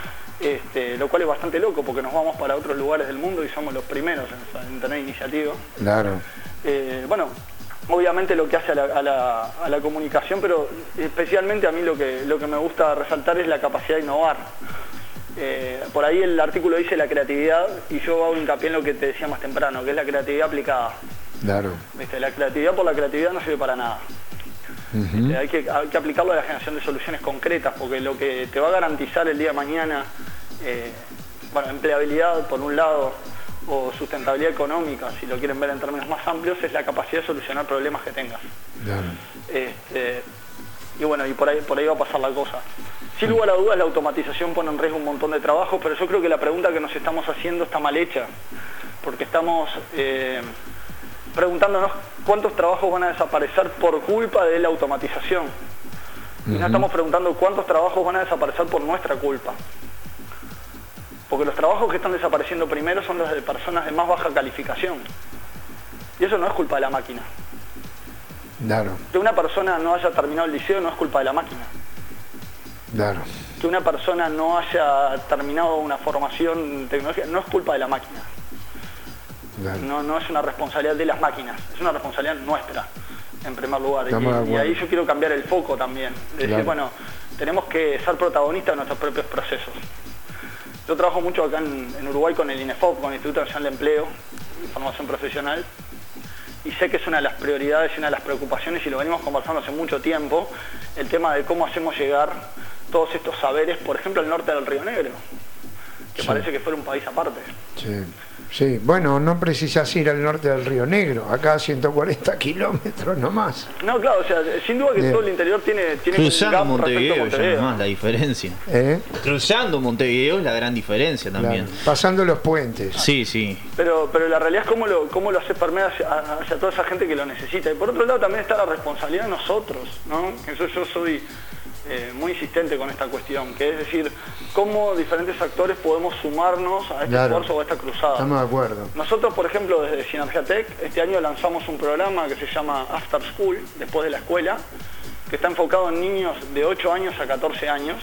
lo cual es bastante loco porque nos vamos para otros lugares del mundo y somos los primeros en tener iniciativa. Claro. Bueno, obviamente lo que hace a la comunicación, pero especialmente a mí lo que me gusta resaltar es la capacidad de innovar. Por ahí el artículo dice la creatividad, y yo hago hincapié en lo que te decía más temprano, que es la creatividad aplicada. Claro. ¿Viste? La creatividad por la creatividad no sirve para nada. Hay que aplicarlo a la generación de soluciones concretas, porque lo que te va a garantizar el día de mañana, empleabilidad por un lado, o sustentabilidad económica, si lo quieren ver en términos más amplios, es la capacidad de solucionar problemas que tengas. Claro. Y bueno, y por ahí va a pasar la cosa. Sin lugar a dudas, la automatización pone en riesgo un montón de trabajo, pero yo creo que la pregunta que nos estamos haciendo está mal hecha, porque estamos preguntándonos cuántos trabajos van a desaparecer por culpa de la automatización. Y no estamos preguntando cuántos trabajos van a desaparecer por nuestra culpa. Porque los trabajos que están desapareciendo primero son los de personas de más baja calificación. Y eso no es culpa de la máquina. Claro. Que una persona no haya terminado el liceo no es culpa de la máquina. Claro. Que una persona no haya terminado una formación tecnológica no es culpa de la máquina. Claro. No es una responsabilidad de las máquinas, es una responsabilidad nuestra, en primer lugar. Y ahí yo quiero cambiar el foco también. Decir, bueno, tenemos que ser protagonistas de nuestros propios procesos. Yo trabajo mucho acá en Uruguay con el INEFOP, con el Instituto Nacional de Empleo y Formación Profesional, y sé que es una de las prioridades y una de las preocupaciones, y lo venimos conversando hace mucho tiempo, el tema de cómo hacemos llegar todos estos saberes, por ejemplo, al norte del Río Negro, que parece que fuera un país aparte. Sí, bueno, no precisas ir al norte del Río Negro, acá a 140 kilómetros nomás. No, claro, o sea, sin duda que todo el interior tiene cruzando Montevideo, ya nomás la diferencia. Cruzando Montevideo es la gran diferencia también. Claro, pasando los puentes. Sí. Pero la realidad es cómo lo hace permear hacia toda esa gente que lo necesita. Y por otro lado también está la responsabilidad de nosotros, ¿no? Eso yo soy muy insistente con esta cuestión, que es decir, cómo diferentes actores podemos sumarnos a este esfuerzo o a esta cruzada. Estamos de acuerdo. Nosotros, por ejemplo, desde Sinergia Tech, este año lanzamos un programa que se llama After School, después de la escuela, que está enfocado en niños de 8 años a 14 años.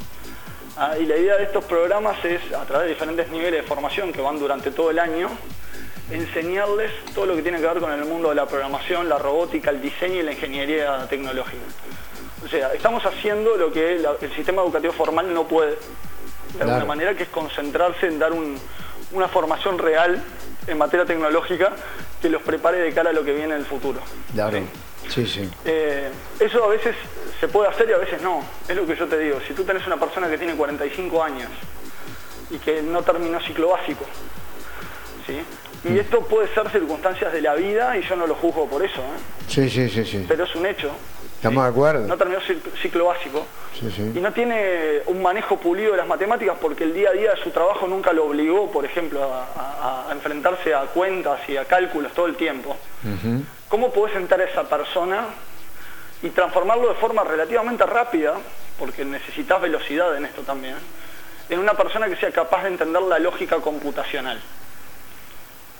Y la idea de estos programas es, a través de diferentes niveles de formación que van durante todo el año, enseñarles todo lo que tiene que ver con el mundo de la programación, la robótica, el diseño y la ingeniería tecnológica. O sea, estamos haciendo lo que el sistema educativo formal no puede, de alguna manera, que es concentrarse en dar una formación real en materia tecnológica que los prepare de cara a lo que viene en el futuro. Claro. Sí. Eso a veces se puede hacer y a veces no. Es lo que yo te digo. Si tú tenés una persona que tiene 45 años y que no terminó ciclo básico, ¿sí? Y esto puede ser circunstancias de la vida y yo no lo juzgo por eso, Sí. Pero es un hecho. Estamos de acuerdo. No terminó ciclo básico. Y no tiene un manejo pulido de las matemáticas porque el día a día de su trabajo nunca lo obligó, por ejemplo, a enfrentarse a cuentas y a cálculos todo el tiempo. ¿Cómo podés sentar a esa persona y transformarlo de forma relativamente rápida, porque necesitas velocidad en esto también, en una persona que sea capaz de entender la lógica computacional?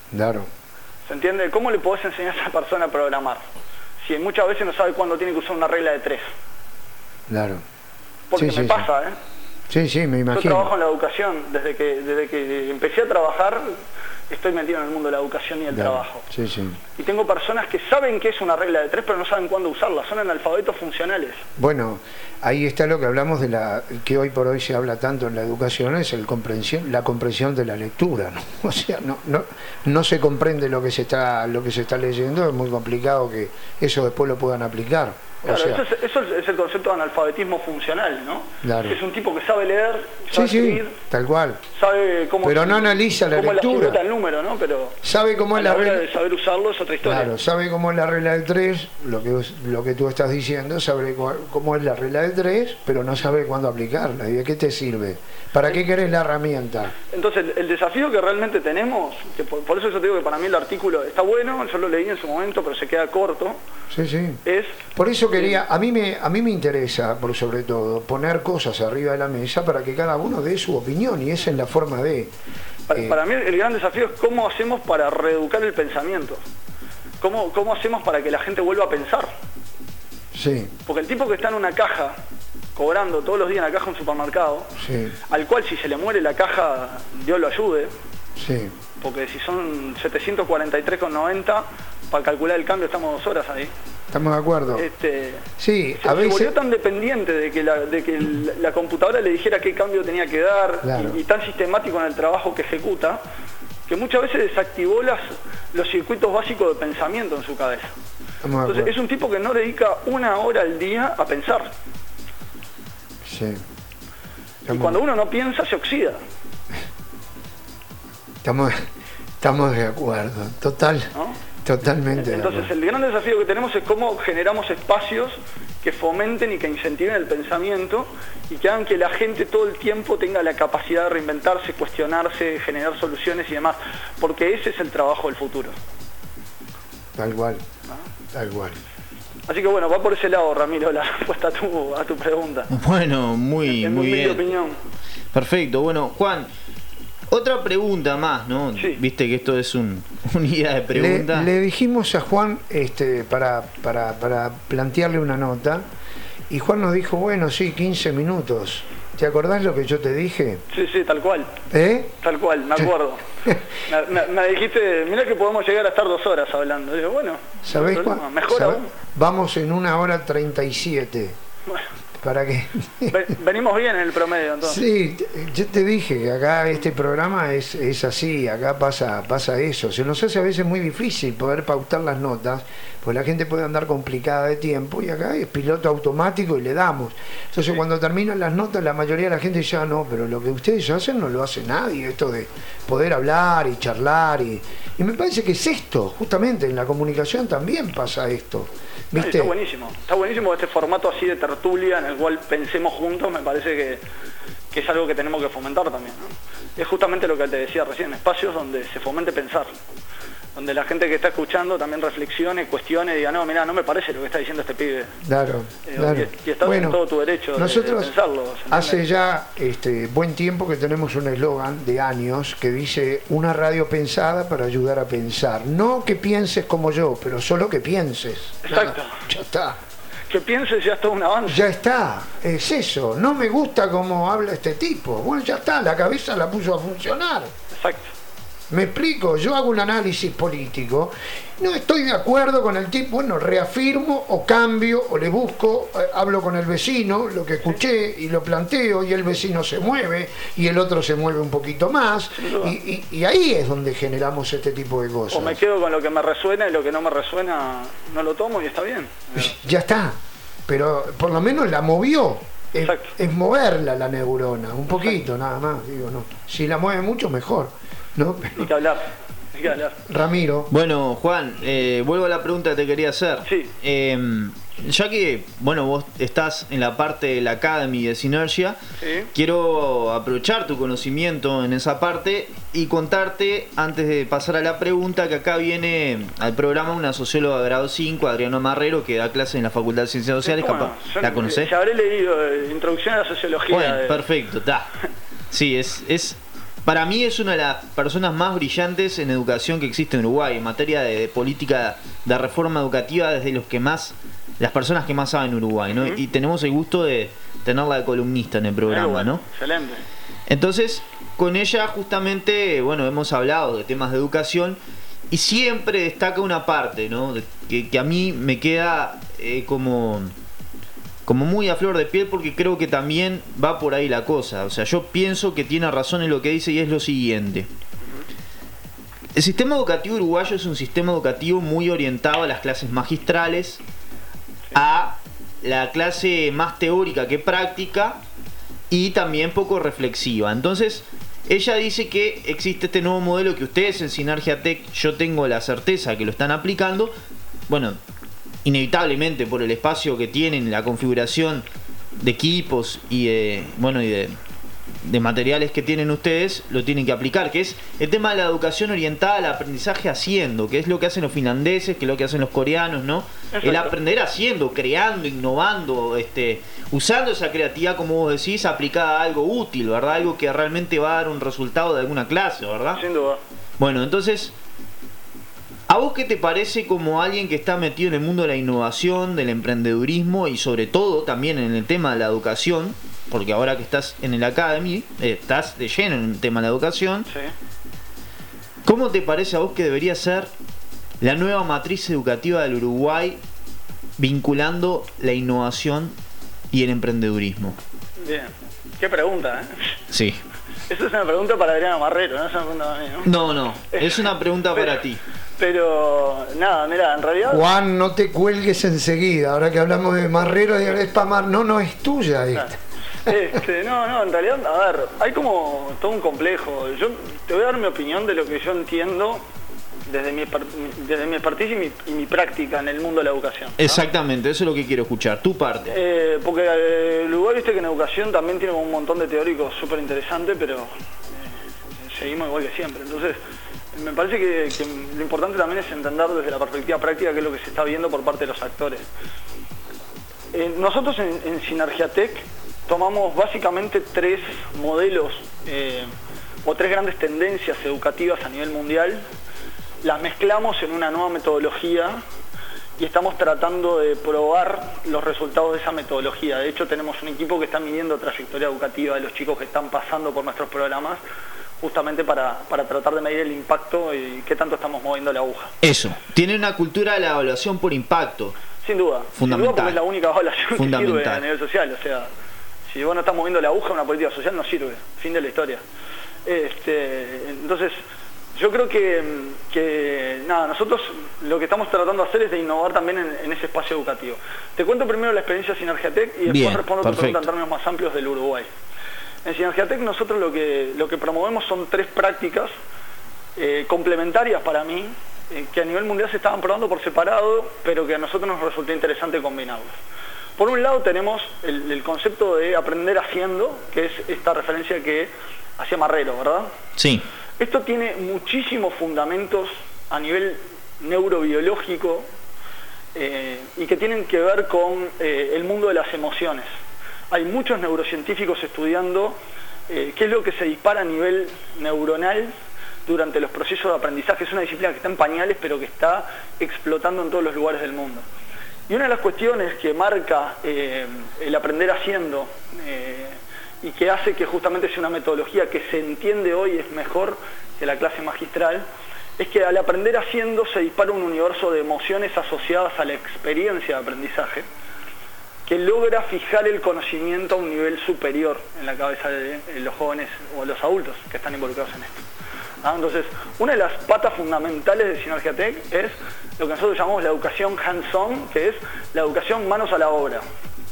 Claro. ¿Se entiende? ¿Cómo le podés enseñar a esa persona a programar? Si muchas veces no sabe cuándo tiene que usar una regla de 3. Claro. Porque Sí, me sí, pasa, Sí, sí, me Yo imagino. trabajo en la educación. Desde que empecé a trabajar, estoy metido en el mundo de la educación y el Claro. trabajo. Sí, sí. Y tengo personas que saben que es una regla de 3, pero no saben cuándo usarla. Son analfabetos funcionales. Bueno, ahí está lo que hablamos de que hoy por hoy se habla tanto en la educación, es la comprensión de la lectura, ¿no? O sea, no se comprende lo que se está leyendo, es muy complicado que eso después lo puedan aplicar. Claro, O sea, eso es el concepto de analfabetismo funcional, ¿no? Claro. Es un tipo que sabe leer, sabe sí, escribir, tal cual. sabe cómo... Pero no analiza la cómo lectura. la figura el número, ¿no? Pero Sabe cómo es la hora regla. de saber usarlo es otra historia. Claro, sabe cómo es la regla del 3, lo que tú estás diciendo, sabe cómo es la regla del 3, pero no sabe cuándo aplicarla. ¿Y de qué te sirve? ¿Para qué querés la herramienta? Entonces, el desafío que realmente tenemos, que por eso yo te digo que para mí el artículo está bueno, yo lo leí en su momento, pero se queda corto, Sí, sí. es... Por eso quería, a mí me interesa, por sobre todo, poner cosas arriba de la mesa para que cada uno dé su opinión, y esa es la forma de... Para mí el gran desafío es cómo hacemos para reeducar el pensamiento. ¿Cómo hacemos para que la gente vuelva a pensar? Sí, Porque el tipo que está en una caja, cobrando todos los días en la caja de un supermercado, sí, al cual si se le muere la caja, Dios lo ayude, sí. porque si son 743,90, para calcular el cambio estamos 2 horas ahí. ¿Estamos de acuerdo? Sí, Se a veces... volvió tan dependiente de que la computadora le dijera qué cambio tenía que dar, Claro. y tan sistemático en el trabajo que ejecuta, que muchas veces desactivó los circuitos básicos de pensamiento en su cabeza. Estamos de Entonces acuerdo. es un tipo que no dedica 1 hora al día a pensar. Sí. Y Estamos- cuando uno no piensa, se oxida. Estamos de acuerdo, ¿No? totalmente de Entonces acuerdo. el gran desafío que tenemos es cómo generamos espacios que fomenten y que incentiven el pensamiento y que hagan que la gente todo el tiempo tenga la capacidad de reinventarse, cuestionarse, generar soluciones y demás, porque ese es el trabajo del futuro. Tal cual, ¿No? tal cual. Así que bueno, va por ese lado, Ramiro, la respuesta a tu pregunta. Bueno, muy En mi humilde bien. opinión. Perfecto. Bueno, Juan, otra pregunta más, ¿no? Sí. Viste que esto es una idea de pregunta. Le dijimos a Juan para plantearle una nota, y Juan nos dijo, bueno, sí, 15 minutos. ¿Te acordás lo que yo te dije? Sí, tal cual. Tal cual, me acuerdo. me dijiste, mirá que podemos llegar a estar 2 horas hablando. Digo, bueno, ¿Sabés no hay problema, cuál? mejor aún. Vamos en 1 hora 37. Bueno, ¿Para qué? venimos bien en el promedio, entonces. Sí, yo te dije que acá este programa es así, acá pasa eso. Se nos hace a veces muy difícil poder pautar las notas, pues la gente puede andar complicada de tiempo, y acá es piloto automático y le damos. Entonces cuando terminan las notas, la mayoría de la gente dice, no, pero lo que ustedes hacen no lo hace nadie, esto de poder hablar y charlar, y me parece que es esto, justamente en la comunicación también pasa esto. ¿Viste? Está buenísimo este formato así de tertulia en el cual pensemos juntos, me parece que es algo que tenemos que fomentar también, ¿no? Es justamente lo que te decía recién, espacios donde se fomente pensar, donde la gente que está escuchando también reflexione, cuestione y diga, no, mirá, no me parece lo que está diciendo este pibe. Claro, claro. Y estás en todo tu derecho nosotros de pensarlo. hace ya buen tiempo que tenemos un eslogan de años que dice, una radio pensada para ayudar a pensar. No que pienses como yo, pero solo que pienses. Exacto. Ya está. Que pienses ya es todo un avance. Ya está, es eso. No me gusta cómo habla este tipo. Bueno, ya está, la cabeza la puso a funcionar. Exacto. Me explico, yo hago un análisis político, no estoy de acuerdo con el tipo, bueno, reafirmo o cambio o le busco, hablo con el vecino, lo que escuché y lo planteo, y el vecino se mueve y el otro se mueve un poquito más, y ahí es donde generamos este tipo de cosas. O me quedo con lo que me resuena y lo que no me resuena no lo tomo y está bien. Ya está, pero por lo menos la movió. Es moverla la neurona, un poquito nada más, digo, no. Si la mueve mucho, mejor. ¿No? Hay que hablar. Ramiro. Bueno, Juan, vuelvo a la pregunta que te quería hacer. Sí. Ya que, bueno, vos estás en la parte de la Academy de Synergia, sí, quiero aprovechar tu conocimiento en esa parte y contarte, antes de pasar a la pregunta, que acá viene al programa una socióloga de grado 5, Adriana Marrero, que da clases en la Facultad de Ciencias Sociales. ¿La conocés? Ya habré leído Introducción a la Sociología. Bueno, perfecto, está. Sí, es para mí es una de las personas más brillantes en educación que existe en Uruguay, en materia de política de reforma educativa, desde las personas que más saben en Uruguay, ¿no? Y tenemos el gusto de tenerla de columnista en el programa, ¿no? Excelente. Entonces, con ella justamente, bueno, hemos hablado de temas de educación y siempre destaca una parte, ¿no? Que a mí me queda como muy a flor de piel, porque creo que también va por ahí la cosa. O sea, yo pienso que tiene razón en lo que dice, y es lo siguiente. El sistema educativo uruguayo es un sistema educativo muy orientado a las clases magistrales, a la clase más teórica que práctica, y también poco reflexiva. Entonces, ella dice que existe este nuevo modelo que ustedes en Sinergia Tech, yo tengo la certeza que lo están aplicando. Bueno, inevitablemente por el espacio que tienen, la configuración de equipos y de materiales que tienen ustedes, lo tienen que aplicar, que es el tema de la educación orientada al aprendizaje haciendo, que es lo que hacen los finlandeses, que es lo que hacen los coreanos, ¿no? Exacto. El aprender haciendo, creando, innovando, usando esa creatividad, como vos decís, aplicada a algo útil, ¿verdad? Algo que realmente va a dar un resultado de alguna clase, ¿verdad? Sin duda. Bueno, entonces, ¿a vos qué te parece como alguien que está metido en el mundo de la innovación, del emprendedurismo y sobre todo también en el tema de la educación? Porque ahora que estás en el Academy, estás de lleno en el tema de la educación. Sí. ¿Cómo te parece a vos que debería ser la nueva matriz educativa del Uruguay vinculando la innovación y el emprendedurismo? Bien. Qué pregunta, ¿eh? Sí. Eso es una pregunta para Adriana Marrero, no es una pregunta para mí, ¿no? No, es una pregunta para ti. Pero, nada, mira, en realidad... Juan, no te cuelgues enseguida. Ahora que hablamos de Marrero, es para Mar... No, es tuya esta. No, en realidad, a ver, hay como todo un complejo. Yo te voy a dar mi opinión de lo que yo entiendo desde mi expertise y mi práctica en el mundo de la educación, ¿no? Exactamente, eso es lo que quiero escuchar, tu parte. Porque el Uruguay, viste que en educación también tiene un montón de teóricos súper interesantes, pero seguimos igual que siempre. Entonces, me parece que lo importante también es entender desde la perspectiva práctica qué es lo que se está viendo por parte de los actores. Nosotros en Sinergia Tech tomamos básicamente tres modelos o tres grandes tendencias educativas a nivel mundial, las mezclamos en una nueva metodología y estamos tratando de probar los resultados de esa metodología. De hecho, tenemos un equipo que está midiendo trayectoria educativa de los chicos que están pasando por nuestros programas, justamente para tratar de medir el impacto y qué tanto estamos moviendo la aguja. Eso, tiene una cultura de la evaluación por impacto. Sin duda. Fundamental. Sin duda, porque es la única evaluación que sirve a nivel social. O sea, si vos no estás moviendo la aguja, una política social no sirve. Fin de la historia. Entonces, yo creo que nada, nosotros lo que estamos tratando de hacer es de innovar también en ese espacio educativo. Te cuento primero la experiencia de Sinergia Tech y después respondo a tu pregunta en términos más amplios del Uruguay. En Sinergia Tech nosotros lo que promovemos son tres prácticas complementarias para mí, que a nivel mundial se estaban probando por separado, pero que a nosotros nos resultó interesante combinarlos. Por un lado tenemos el concepto de aprender haciendo, que es esta referencia que hacía Marrero, ¿verdad? Sí. Esto tiene muchísimos fundamentos a nivel neurobiológico y que tienen que ver con el mundo de las emociones. Hay muchos neurocientíficos estudiando qué es lo que se dispara a nivel neuronal durante los procesos de aprendizaje. Es una disciplina que está en pañales, pero que está explotando en todos los lugares del mundo. Y una de las cuestiones que marca el aprender haciendo y que hace que justamente sea una metodología que se entiende hoy es mejor que la clase magistral, es que al aprender haciendo se dispara un universo de emociones asociadas a la experiencia de aprendizaje que logra fijar el conocimiento a un nivel superior en la cabeza de los jóvenes o los adultos que están involucrados en esto. Entonces, una de las patas fundamentales de Sinergia Tech es lo que nosotros llamamos la educación hands-on, que es la educación manos a la obra.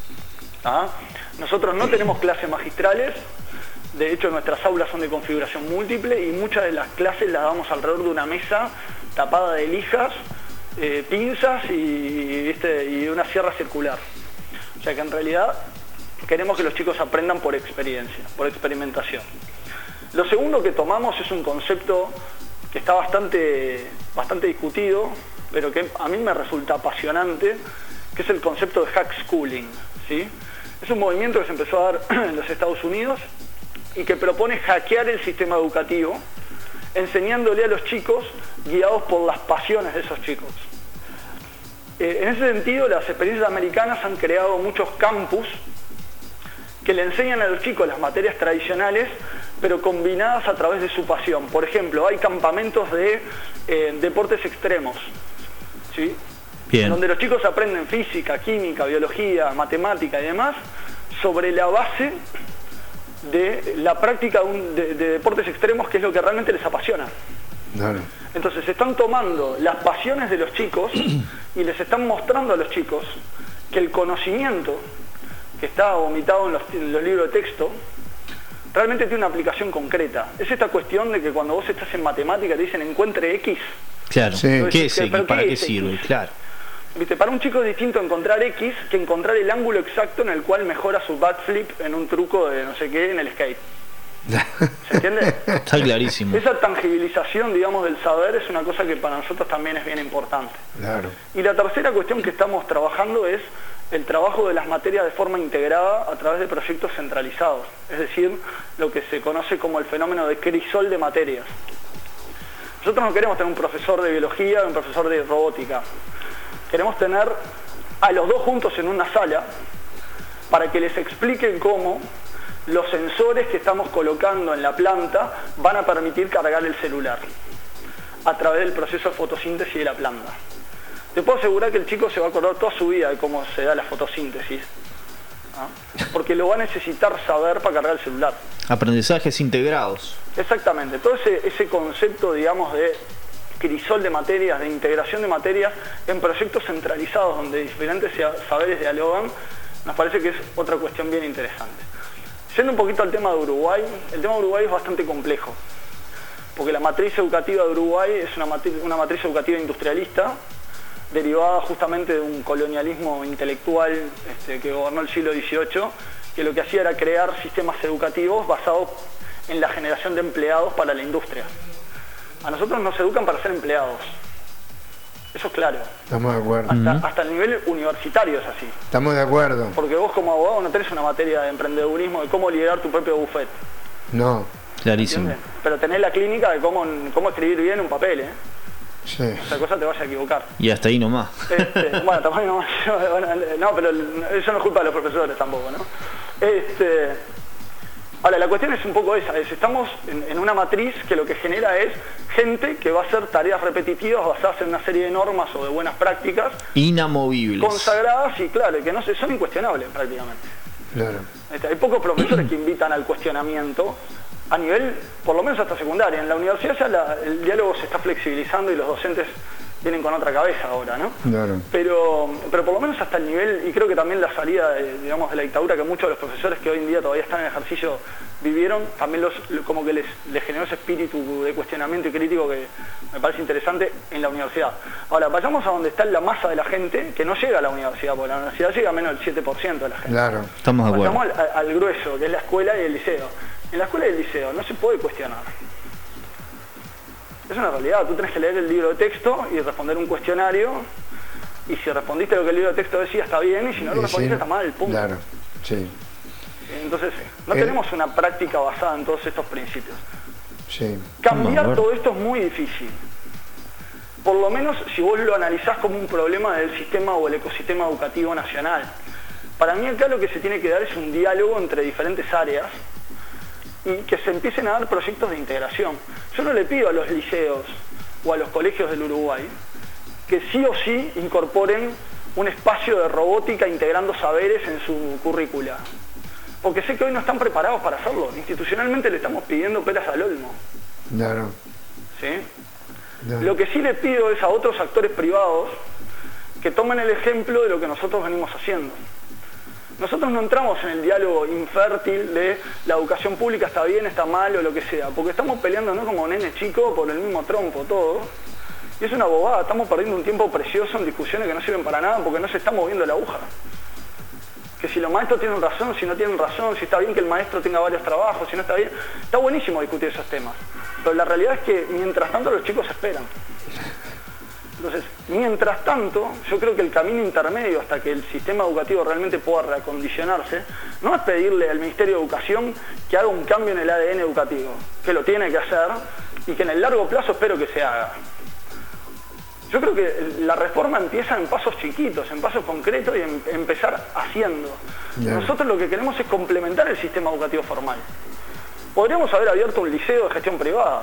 Nosotros no tenemos clases magistrales, de hecho nuestras aulas son de configuración múltiple y muchas de las clases las damos alrededor de una mesa tapada de lijas, pinzas y una sierra circular. O sea que en realidad queremos que los chicos aprendan por experiencia, por experimentación. Lo segundo que tomamos es un concepto que está bastante discutido, pero que a mí me resulta apasionante, que es el concepto de hack schooling, ¿sí? Es un movimiento que se empezó a dar en los Estados Unidos y que propone hackear el sistema educativo, enseñándole a los chicos guiados por las pasiones de esos chicos. En ese sentido, las experiencias americanas han creado muchos campus que le enseñan a los chicos las materias tradicionales, pero combinadas a través de su pasión. Por ejemplo, hay campamentos de deportes extremos, ¿sí? Bien. Donde los chicos aprenden física, química, biología, matemática y demás, sobre la base de la práctica de deportes extremos, que es lo que realmente les apasiona. Claro. Entonces están tomando las pasiones de los chicos y les están mostrando a los chicos que el conocimiento que está vomitado en los libros de texto realmente tiene una aplicación concreta. Es esta cuestión de que cuando vos estás en matemática te dicen encuentre X. Claro, Sí. ¿qué es X? ¿Para qué es sirve? X? Claro. ¿Viste? Para un chico es distinto encontrar X que encontrar el ángulo exacto en el cual mejora su backflip en un truco de no sé qué en el skate. ¿Se entiende? Está clarísimo. Esa tangibilización, digamos, del saber es una cosa que para nosotros también es bien importante. Claro. Y la tercera cuestión que estamos trabajando es el trabajo de las materias de forma integrada a través de proyectos centralizados, es decir, lo que se conoce como el fenómeno de crisol de materias. Nosotros no queremos tener un profesor de biología y un profesor de robótica. Queremos tener a los dos juntos en una sala para que les expliquen cómo los sensores que estamos colocando en la planta van a permitir cargar el celular a través del proceso de fotosíntesis de la planta. Te puedo asegurar que el chico se va a acordar toda su vida de cómo se da la fotosíntesis, ¿no? Porque lo va a necesitar saber para cargar el celular. Aprendizajes integrados. Exactamente, todo ese concepto, digamos, de crisol de materias, de integración de materias en proyectos centralizados donde diferentes saberes dialogan, nos parece que es otra cuestión bien interesante. Yendo un poquito al tema de Uruguay, el tema de Uruguay es bastante complejo, porque la matriz educativa de Uruguay es una matriz educativa industrialista, derivada justamente de un colonialismo intelectual que gobernó el siglo XVIII, que lo que hacía era crear sistemas educativos basados en la generación de empleados para la industria. A nosotros nos educan para ser empleados. Eso es claro. Estamos de acuerdo. Hasta el nivel universitario es así. Estamos de acuerdo. Porque vos como abogado no tenés una materia de emprendedurismo, de cómo liderar tu propio buffet. No. Clarísimo. ¿Entiendes? Pero tenés la clínica de cómo escribir bien un papel, ¿eh? Sí. Esa cosa te vas a equivocar. Y hasta ahí nomás. Bueno, tampoco no, pero eso no es culpa de los profesores tampoco, ¿no? Ahora, la cuestión es un poco esa, estamos en una matriz que lo que genera es gente que va a hacer tareas repetitivas basadas en una serie de normas o de buenas prácticas. Inamovibles. Consagradas y, claro, que no son incuestionables prácticamente. Claro. Hay pocos profesores que invitan al cuestionamiento a nivel, por lo menos hasta secundaria. En la universidad ya el diálogo se está flexibilizando y los docentes vienen con otra cabeza ahora, ¿no? Claro. Pero por lo menos hasta el nivel, y creo que también la salida de la dictadura que muchos de los profesores que hoy en día todavía están en ejercicio vivieron, también como que les generó ese espíritu de cuestionamiento y crítico que me parece interesante en la universidad. Ahora, vayamos a donde está la masa de la gente que no llega a la universidad, porque la universidad llega a menos del 7% de la gente. Claro. Estamos de acuerdo. Vayamos al grueso, que es la escuela y el liceo. En la escuela y el liceo no se puede cuestionar. Es una realidad, tú tenés que leer el libro de texto y responder un cuestionario, y si respondiste lo que el libro de texto decía está bien, y si no lo respondiste está mal, punto. Claro, sí. Entonces, no tenemos una práctica basada en todos estos principios. Sí. Cambiar todo esto es muy difícil. Por lo menos si vos lo analizás como un problema del sistema o el ecosistema educativo nacional. Para mí acá lo que se tiene que dar es un diálogo entre diferentes áreas y que se empiecen a dar proyectos de integración. Yo no le pido a los liceos o a los colegios del Uruguay que sí o sí incorporen un espacio de robótica integrando saberes en su currícula, porque sé que hoy no están preparados para hacerlo. Institucionalmente le estamos pidiendo peras al olmo. Claro. ¿Sí? Claro. Lo que sí le pido es a otros actores privados que tomen el ejemplo de lo que nosotros venimos haciendo. Nosotros no entramos en el diálogo infértil de la educación pública está bien, está mal o lo que sea, porque estamos peleando no como nenes chicos por el mismo trompo todo, y es una bobada, estamos perdiendo un tiempo precioso en discusiones que no sirven para nada porque no se está moviendo la aguja. Que si los maestros tienen razón, si no tienen razón, si está bien que el maestro tenga varios trabajos, si no está bien, está buenísimo discutir esos temas, pero la realidad es que mientras tanto los chicos esperan. Entonces, mientras tanto, yo creo que el camino intermedio hasta que el sistema educativo realmente pueda reacondicionarse, no es pedirle al Ministerio de Educación que haga un cambio en el ADN educativo, que lo tiene que hacer y que en el largo plazo espero que se haga. Yo creo que la reforma empieza en pasos chiquitos, en pasos concretos y en empezar haciendo. Nosotros lo que queremos es complementar el sistema educativo formal. Podríamos haber abierto un liceo de gestión privada,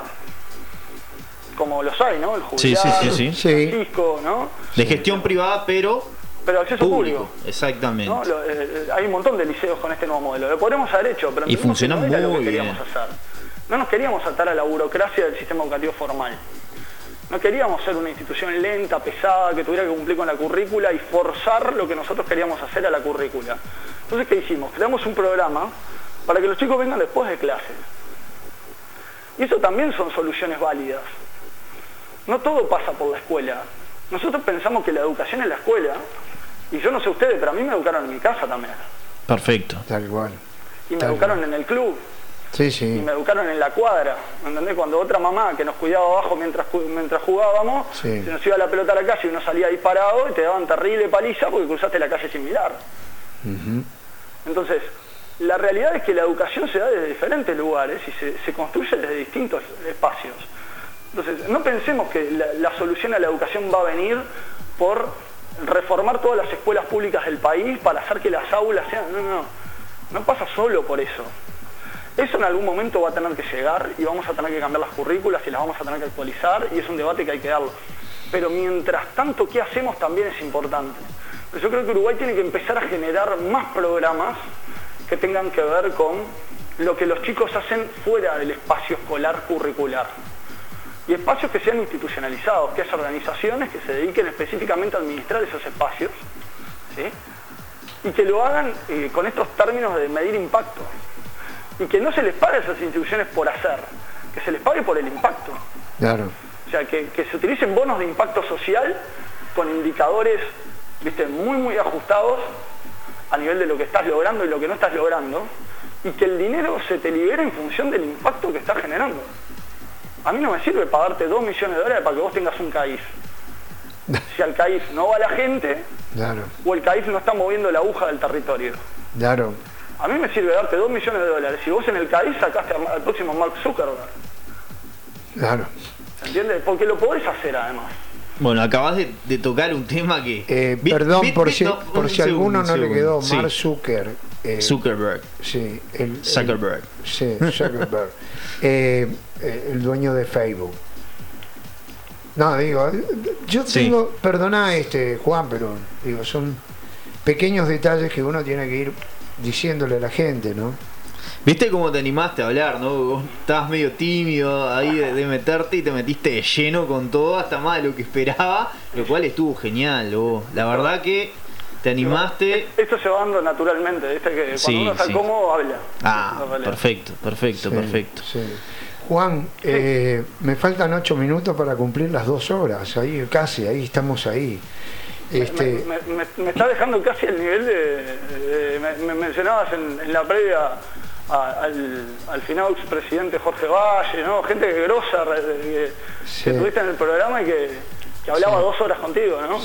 como los hay, ¿no? El Jubilar, sí. Francisco, ¿no? De gestión privada, pero acceso público. Exactamente. ¿No? Hay un montón de liceos con este nuevo modelo. Lo podríamos haber hecho, pero y funciona muy lo que bien. Queríamos hacer. No nos queríamos atar a la burocracia del sistema educativo formal. No queríamos ser una institución lenta, pesada, que tuviera que cumplir con la currícula y forzar lo que nosotros queríamos hacer a la currícula. Entonces, ¿qué hicimos? Creamos un programa para que los chicos vengan después de clase. Y eso también son soluciones válidas. No todo pasa por la escuela. Nosotros pensamos que la educación es la escuela, y yo no sé ustedes, pero a mí me educaron en mi casa también. Perfecto. Tal cual. Y me educaron en el club. Sí, sí. Y me educaron en la cuadra, ¿entendés? Cuando otra mamá que nos cuidaba abajo mientras jugábamos, sí, se nos iba la pelota a la calle y uno salía disparado y te daban terrible paliza porque cruzaste la calle sin mirar. Entonces, la realidad es que la educación se da desde diferentes lugares y se construye desde distintos espacios. Entonces, no pensemos que la solución a la educación va a venir por reformar todas las escuelas públicas del país para hacer que las aulas sean... No pasa solo por eso. Eso en algún momento va a tener que llegar y vamos a tener que cambiar las currículas y las vamos a tener que actualizar y es un debate que hay que darlo. Pero mientras tanto, ¿qué hacemos? También es importante. Pero yo creo que Uruguay tiene que empezar a generar más programas que tengan que ver con lo que los chicos hacen fuera del espacio escolar curricular. Y espacios que sean institucionalizados, que haya organizaciones que se dediquen específicamente a administrar esos espacios, ¿sí? Y que lo hagan con estos términos de medir impacto. Y que no se les pague a esas instituciones por hacer, que se les pague por el impacto. Claro. O sea, que se utilicen bonos de impacto social con indicadores, ¿viste?, muy ajustados a nivel de lo que estás logrando y lo que no estás logrando, y que el dinero se te libere en función del impacto que estás generando. A mí no me sirve pagarte $2 millones para que vos tengas un CAIF. Si al CAIF no va la gente, claro, o el CAIF no está moviendo la aguja del territorio. Claro. A mí me sirve darte $2 millones si vos en el CAIF sacaste al próximo Mark Zuckerberg. Claro. ¿Entiendes? Porque lo podés hacer además. Bueno, acabas de tocar un tema que... perdón, por si alguno no le quedó, sí. Mark Zuckerberg. Zuckerberg. Sí, Zuckerberg. Sí, Zuckerberg. El dueño de Facebook. No, digo, yo tengo, perdona Juan, pero digo, son pequeños detalles que uno tiene que ir diciéndole a la gente, ¿no? ¿Viste cómo te animaste a hablar, no? Vos estabas medio tímido ahí de meterte y te metiste de lleno con todo, hasta más de lo que esperaba, lo cual estuvo genial, vos. La verdad que te animaste. Esto se va dando naturalmente, ¿viste? Que cuando uno está cómodo, habla. Perfecto. Sí. Juan, me faltan 8 minutos para cumplir las 2 horas, ahí estamos ahí. Me está dejando casi el nivel de me mencionabas en la previa al final expresidente Jorge Valle, ¿no? Gente grosa que tuviste en el programa y que hablaba 2 horas contigo, ¿no?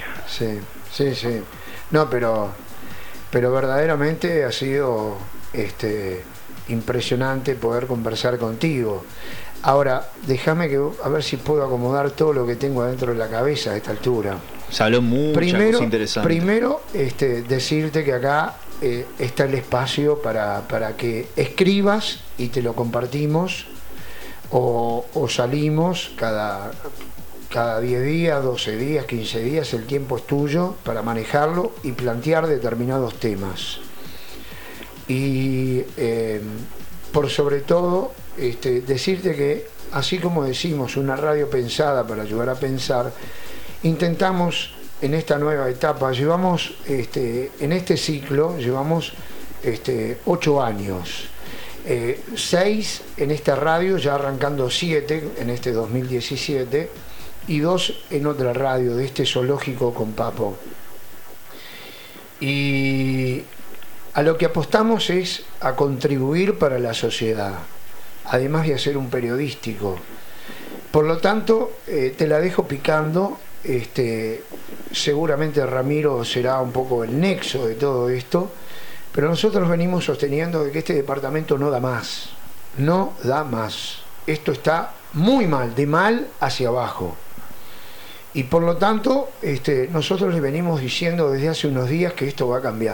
Sí. No, pero verdaderamente ha sido impresionante poder conversar contigo. Ahora, déjame a ver si puedo acomodar todo lo que tengo adentro de la cabeza a esta altura. Se habló muchas cosas interesantes. Primero, decirte que acá está el espacio para que escribas y te lo compartimos o salimos cada 10 días, 12 días, 15 días, el tiempo es tuyo para manejarlo y plantear determinados temas. Y por sobre todo, decirte que así como decimos una radio pensada para ayudar a pensar, intentamos en esta nueva etapa, llevamos en este ciclo llevamos 8 años, 6 en esta radio, ya arrancando 7 en este 2017 y 2 en otra radio de este zoológico con Papo. Y a lo que apostamos es a contribuir para la sociedad, además de hacer un periodístico. Por lo tanto, te la dejo picando seguramente Ramiro será un poco el nexo de todo esto, pero nosotros venimos sosteniendo de que este departamento no da más, no da más. Esto está muy mal, de mal hacia abajo. Y por lo tanto, nosotros le venimos diciendo desde hace unos días que esto va a cambiar.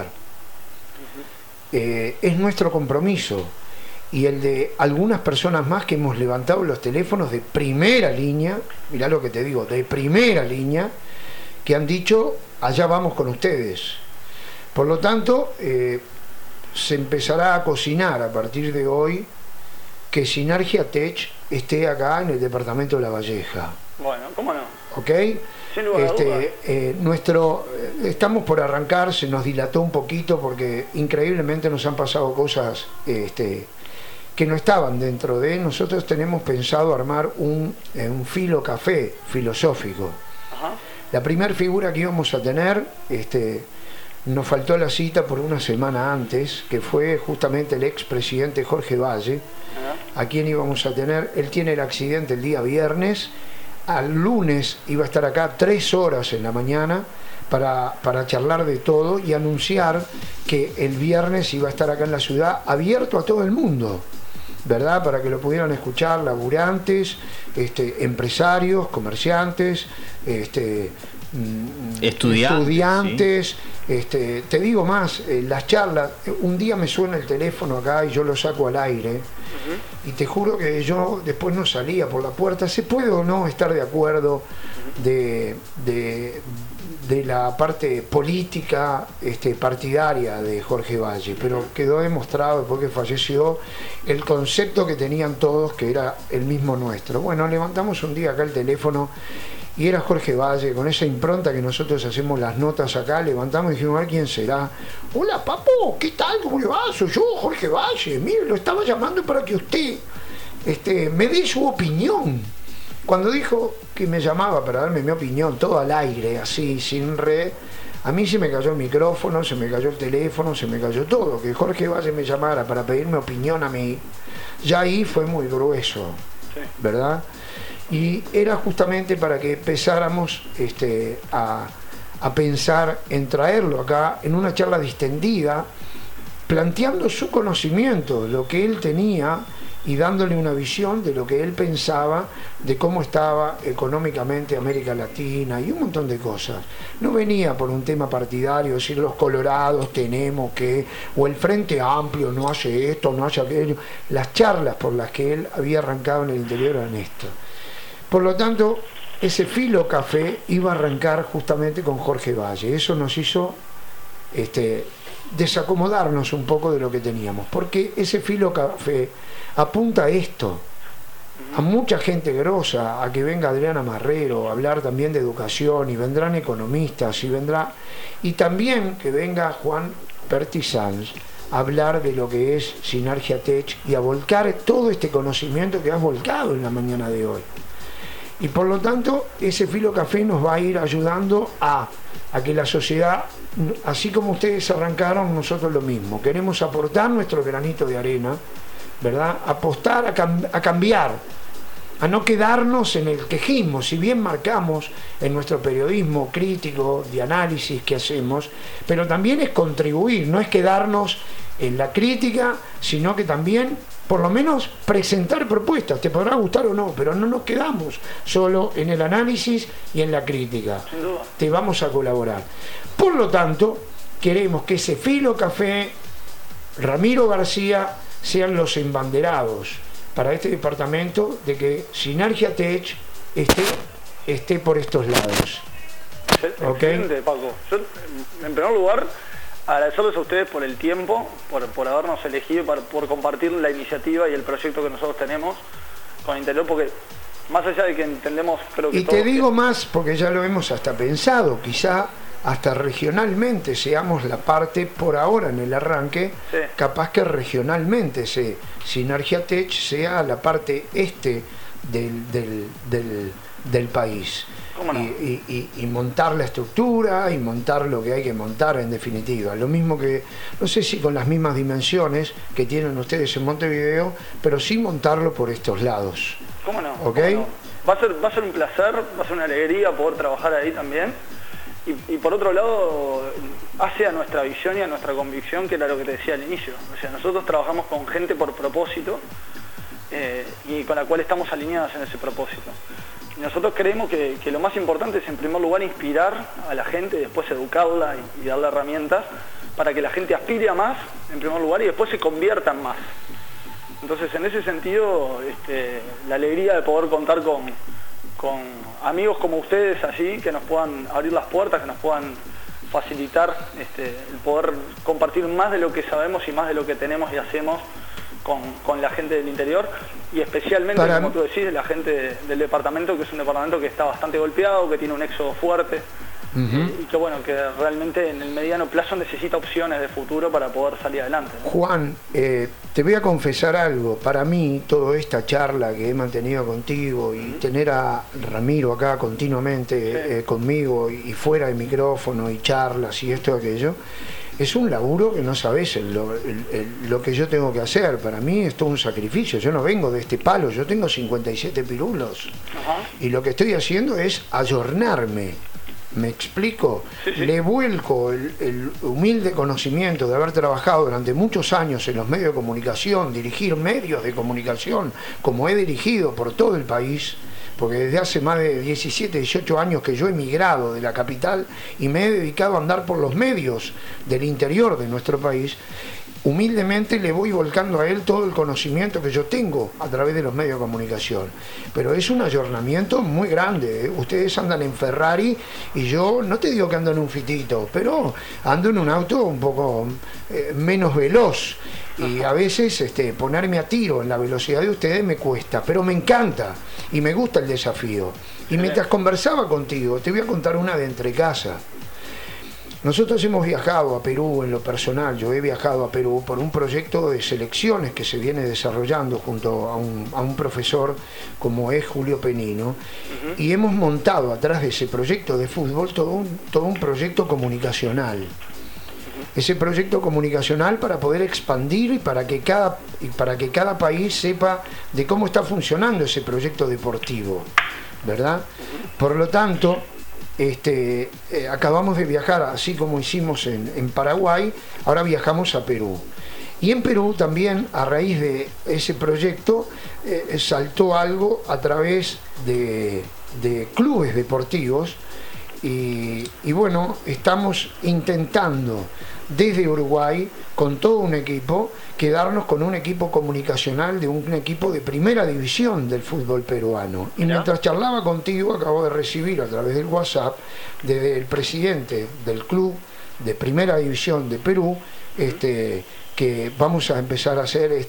Es nuestro compromiso y el de algunas personas más que hemos levantado los teléfonos de primera línea, mirá lo que te digo, de primera línea, que han dicho, allá vamos con ustedes. Por lo tanto, se empezará a cocinar a partir de hoy que Sinergia Tech esté acá en el departamento de La Valleja. Bueno, ¿cómo no? ¿Ok? Sin lugar a dudas. Estamos por arrancar, se nos dilató un poquito porque increíblemente nos han pasado cosas que no estaban dentro de. Nosotros tenemos pensado armar un filo café filosófico. Ajá. La primera figura que íbamos a tener, nos faltó la cita por una semana antes, que fue justamente el expresidente Jorge Valle, a quien íbamos a tener. Él tiene el accidente el día viernes. Al lunes iba a estar acá 3 horas en la mañana para charlar de todo y anunciar que el viernes iba a estar acá en la ciudad abierto a todo el mundo, ¿verdad? Para que lo pudieran escuchar laburantes, empresarios, comerciantes, estudiantes. Sí. Te digo más, las charlas, un día me suena el teléfono acá y yo lo saco al aire. Y te juro que yo después no salía por la puerta. Se puede o no estar de acuerdo de la parte política partidaria de Jorge Valle, pero quedó demostrado después que falleció el concepto que tenían todos, que era el mismo nuestro. Bueno, levantamos un día acá el teléfono y era Jorge Valle, con esa impronta que nosotros hacemos las notas acá, levantamos y dijimos, a ver quién será. Hola, papo, ¿qué tal? ¿Cómo le va? Soy yo, Jorge Valle. Mire, lo estaba llamando para que usted me dé su opinión. Cuando dijo que me llamaba para darme mi opinión, todo al aire, así, sin red, a mí se me cayó el micrófono, se me cayó el teléfono, se me cayó todo. Que Jorge Valle me llamara para pedirme opinión a mí, ya ahí fue muy grueso, ¿verdad? Y era justamente para que empezáramos a pensar en traerlo acá en una charla distendida, planteando su conocimiento, lo que él tenía y dándole una visión de lo que él pensaba de cómo estaba económicamente América Latina y un montón de cosas. No venía por un tema partidario, decir los colorados tenemos que, o el Frente Amplio no hace esto, no hace aquello. Las charlas por las que él había arrancado en el interior eran esto. Por lo tanto, ese filo café iba a arrancar justamente con Jorge Valle. Eso nos hizo desacomodarnos un poco de lo que teníamos, porque ese filo café apunta a esto, a mucha gente grosa, a que venga Adriana Marrero a hablar también de educación, y vendrán economistas, y también que venga Juan Pertizans a hablar de lo que es Sinergia Tech y a volcar todo este conocimiento que has volcado en la mañana de hoy. Y por lo tanto, ese filo café nos va a ir ayudando a que la sociedad, así como ustedes arrancaron, nosotros lo mismo. Queremos aportar nuestro granito de arena, ¿verdad? Apostar a cambiar, a no quedarnos en el quejismo. Si bien marcamos en nuestro periodismo crítico, de análisis que hacemos, pero también es contribuir, no es quedarnos en la crítica, sino que también por lo menos presentar propuestas. Te podrá gustar o no, pero no nos quedamos solo en el análisis y en la crítica. Te vamos a colaborar. Por lo tanto, queremos que ese filo café, Ramiro García, sean los embanderados para este departamento de que Sinergia Tech esté por estos lados. Excelente, Paco. Yo, en primer lugar, agradecerles a ustedes por el tiempo, por habernos elegido, por compartir la iniciativa y el proyecto que nosotros tenemos con Interior, porque más allá de que entendemos, creo que y te digo más, porque ya lo hemos hasta pensado, quizá hasta regionalmente seamos la parte, por ahora en el arranque, sí, capaz que regionalmente Sinergia Tech sea la parte del país. No? Y montar la estructura y montar lo que hay que montar, en definitiva. Lo mismo que, no sé si con las mismas dimensiones que tienen ustedes en Montevideo, pero sí montarlo por estos lados. ¿Cómo no? ¿Ok? ¿Cómo no? va a ser un placer, va a ser una alegría poder trabajar ahí también. Y por otro lado, hace a nuestra visión y a nuestra convicción, que era lo que te decía al inicio. O sea, nosotros trabajamos con gente por propósito y con la cual estamos alineadas en ese propósito. Y nosotros creemos que lo más importante es, en primer lugar, inspirar a la gente, después educarla y darle herramientas para que la gente aspire a más, en primer lugar, y después se convierta en más. Entonces, en ese sentido, la alegría de poder contar con amigos como ustedes allí, que nos puedan abrir las puertas, que nos puedan facilitar el poder compartir más de lo que sabemos y más de lo que tenemos y hacemos con la gente del interior, y especialmente, como tú decís, la gente del departamento, que es un departamento que está bastante golpeado, que tiene un éxodo fuerte, y que bueno, que realmente en el mediano plazo necesita opciones de futuro para poder salir adelante, ¿no? Juan, te voy a confesar algo. Para mí, toda esta charla que he mantenido contigo y tener a Ramiro acá continuamente conmigo y fuera de micrófono y charlas y esto y aquello, es un laburo que no sabes lo que yo tengo que hacer. Para mí es todo un sacrificio. Yo no vengo de este palo, yo tengo 57 pirulos. Y lo que estoy haciendo es ayornarme. ¿Me explico? Sí. Le vuelco el humilde conocimiento de haber trabajado durante muchos años en los medios de comunicación, dirigir medios de comunicación, como he dirigido por todo el país, porque desde hace más de 17, 18 años que yo he emigrado de la capital y me he dedicado a andar por los medios del interior de nuestro país. Humildemente le voy volcando a él todo el conocimiento que yo tengo a través de los medios de comunicación. Pero es un ayornamiento muy grande, ¿eh? Ustedes andan en Ferrari y yo no te digo que ando en un fitito, pero ando en un auto un poco menos veloz. Y a veces ponerme a tiro en la velocidad de ustedes me cuesta, pero me encanta y me gusta el desafío. Y mientras conversaba contigo, te voy a contar una de entre casa. Nosotros hemos viajado a Perú en lo personal, yo he viajado a Perú por un proyecto de selecciones que se viene desarrollando junto a un profesor como es Julio Penino, y hemos montado atrás de ese proyecto de fútbol todo un proyecto comunicacional. Ese proyecto comunicacional para poder expandir y para que cada país sepa de cómo está funcionando ese proyecto deportivo, ¿verdad? Por lo tanto, acabamos de viajar, así como hicimos en Paraguay, ahora viajamos a Perú. Y en Perú también, a raíz de ese proyecto, saltó algo a través de clubes deportivos y bueno, estamos intentando desde Uruguay, con todo un equipo, quedarnos con un equipo comunicacional de un equipo de primera división del fútbol peruano. Y mientras charlaba contigo, acabo de recibir a través del WhatsApp desde el presidente del club de primera división de Perú, que vamos a empezar a hacer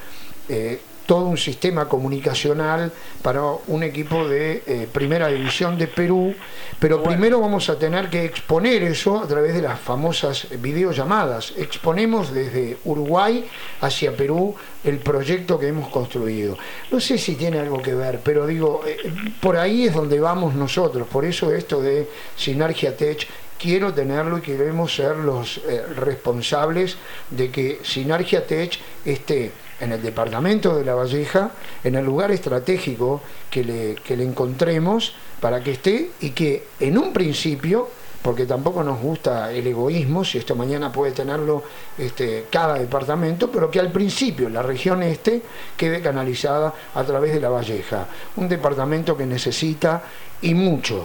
todo un sistema comunicacional para un equipo de primera división de Perú, pero primero vamos a tener que exponer eso a través de las famosas videollamadas. Exponemos desde Uruguay hacia Perú el proyecto que hemos construido. No sé si tiene algo que ver, pero digo, por ahí es donde vamos nosotros. Por eso esto de Sinergia Tech, quiero tenerlo y queremos ser los responsables de que Sinergia Tech esté en el departamento de La Valleja, en el lugar estratégico que le encontremos para que esté, y que en un principio, porque tampoco nos gusta el egoísmo, si esto mañana puede tenerlo cada departamento, pero que al principio la región quede canalizada a través de La Valleja, un departamento que necesita y mucho.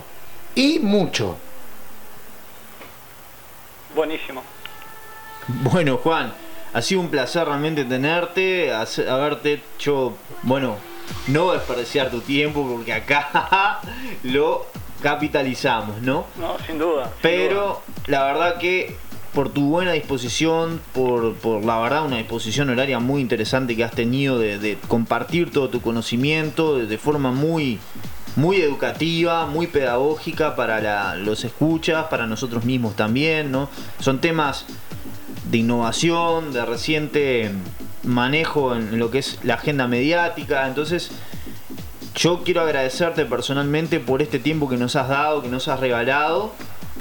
Buenísimo. Bueno, Juan, ha sido un placer realmente tenerte, haberte hecho, no desperdiciar tu tiempo, porque acá lo capitalizamos, ¿no? No, sin duda. Pero la verdad que por tu buena disposición, por la verdad una disposición horaria muy interesante que has tenido de compartir todo tu conocimiento de forma muy educativa, muy pedagógica para los escuchas, para nosotros mismos también, ¿no? Son temas de innovación, de reciente manejo en lo que es la agenda mediática. Entonces yo quiero agradecerte personalmente por este tiempo que nos has dado, que nos has regalado,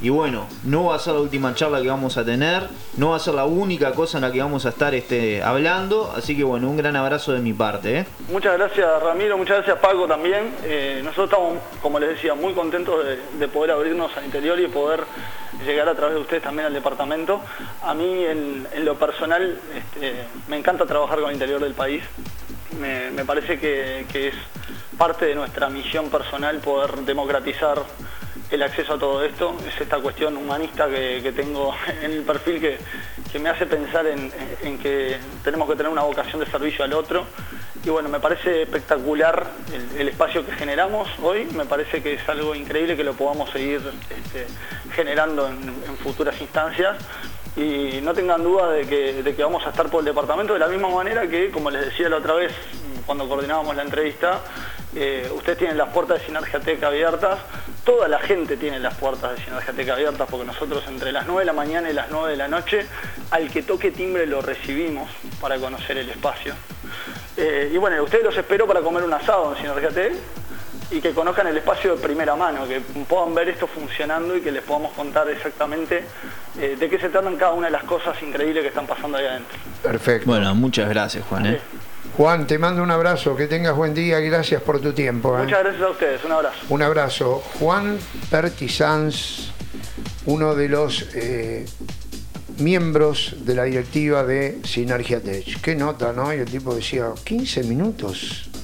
Y bueno, no va a ser la última charla que vamos a tener, no va a ser la única cosa en la que vamos a estar hablando, así que bueno, un gran abrazo de mi parte. Muchas gracias, Ramiro, muchas gracias, Paco, también. Nosotros estamos, como les decía, muy contentos de poder abrirnos al interior y poder llegar a través de ustedes también al departamento. A mí, en lo personal, me encanta trabajar con el interior del país. Me parece que es parte de nuestra misión personal poder democratizar el acceso a todo esto. Es esta cuestión humanista que tengo en el perfil que me hace pensar en que tenemos que tener una vocación de servicio al otro. Y bueno, me parece espectacular el espacio que generamos hoy. Me parece que es algo increíble que lo podamos seguir generando en futuras instancias. Y no tengan duda de que vamos a estar por el departamento de la misma manera que, como les decía la otra vez cuando coordinábamos la entrevista, ustedes tienen las puertas de Sinergia Tech abiertas, toda la gente tiene las puertas de Sinergia Tech abiertas, porque nosotros entre las 9 de la mañana y las 9 de la noche, al que toque timbre lo recibimos para conocer el espacio. Y bueno, ustedes los espero para comer un asado en Sinergia Tech y que conozcan el espacio de primera mano, que puedan ver esto funcionando y que les podamos contar exactamente de qué se tratan cada una de las cosas increíbles que están pasando ahí adentro. Perfecto. Bueno, muchas gracias, Juan. Sí. Juan, te mando un abrazo, que tengas buen día y gracias por tu tiempo. Muchas gracias a ustedes, un abrazo. Un abrazo. Juan Pertizans, uno de los miembros de la directiva de Sinergia Tech. Qué nota, ¿no? Y el tipo decía, 15 minutos.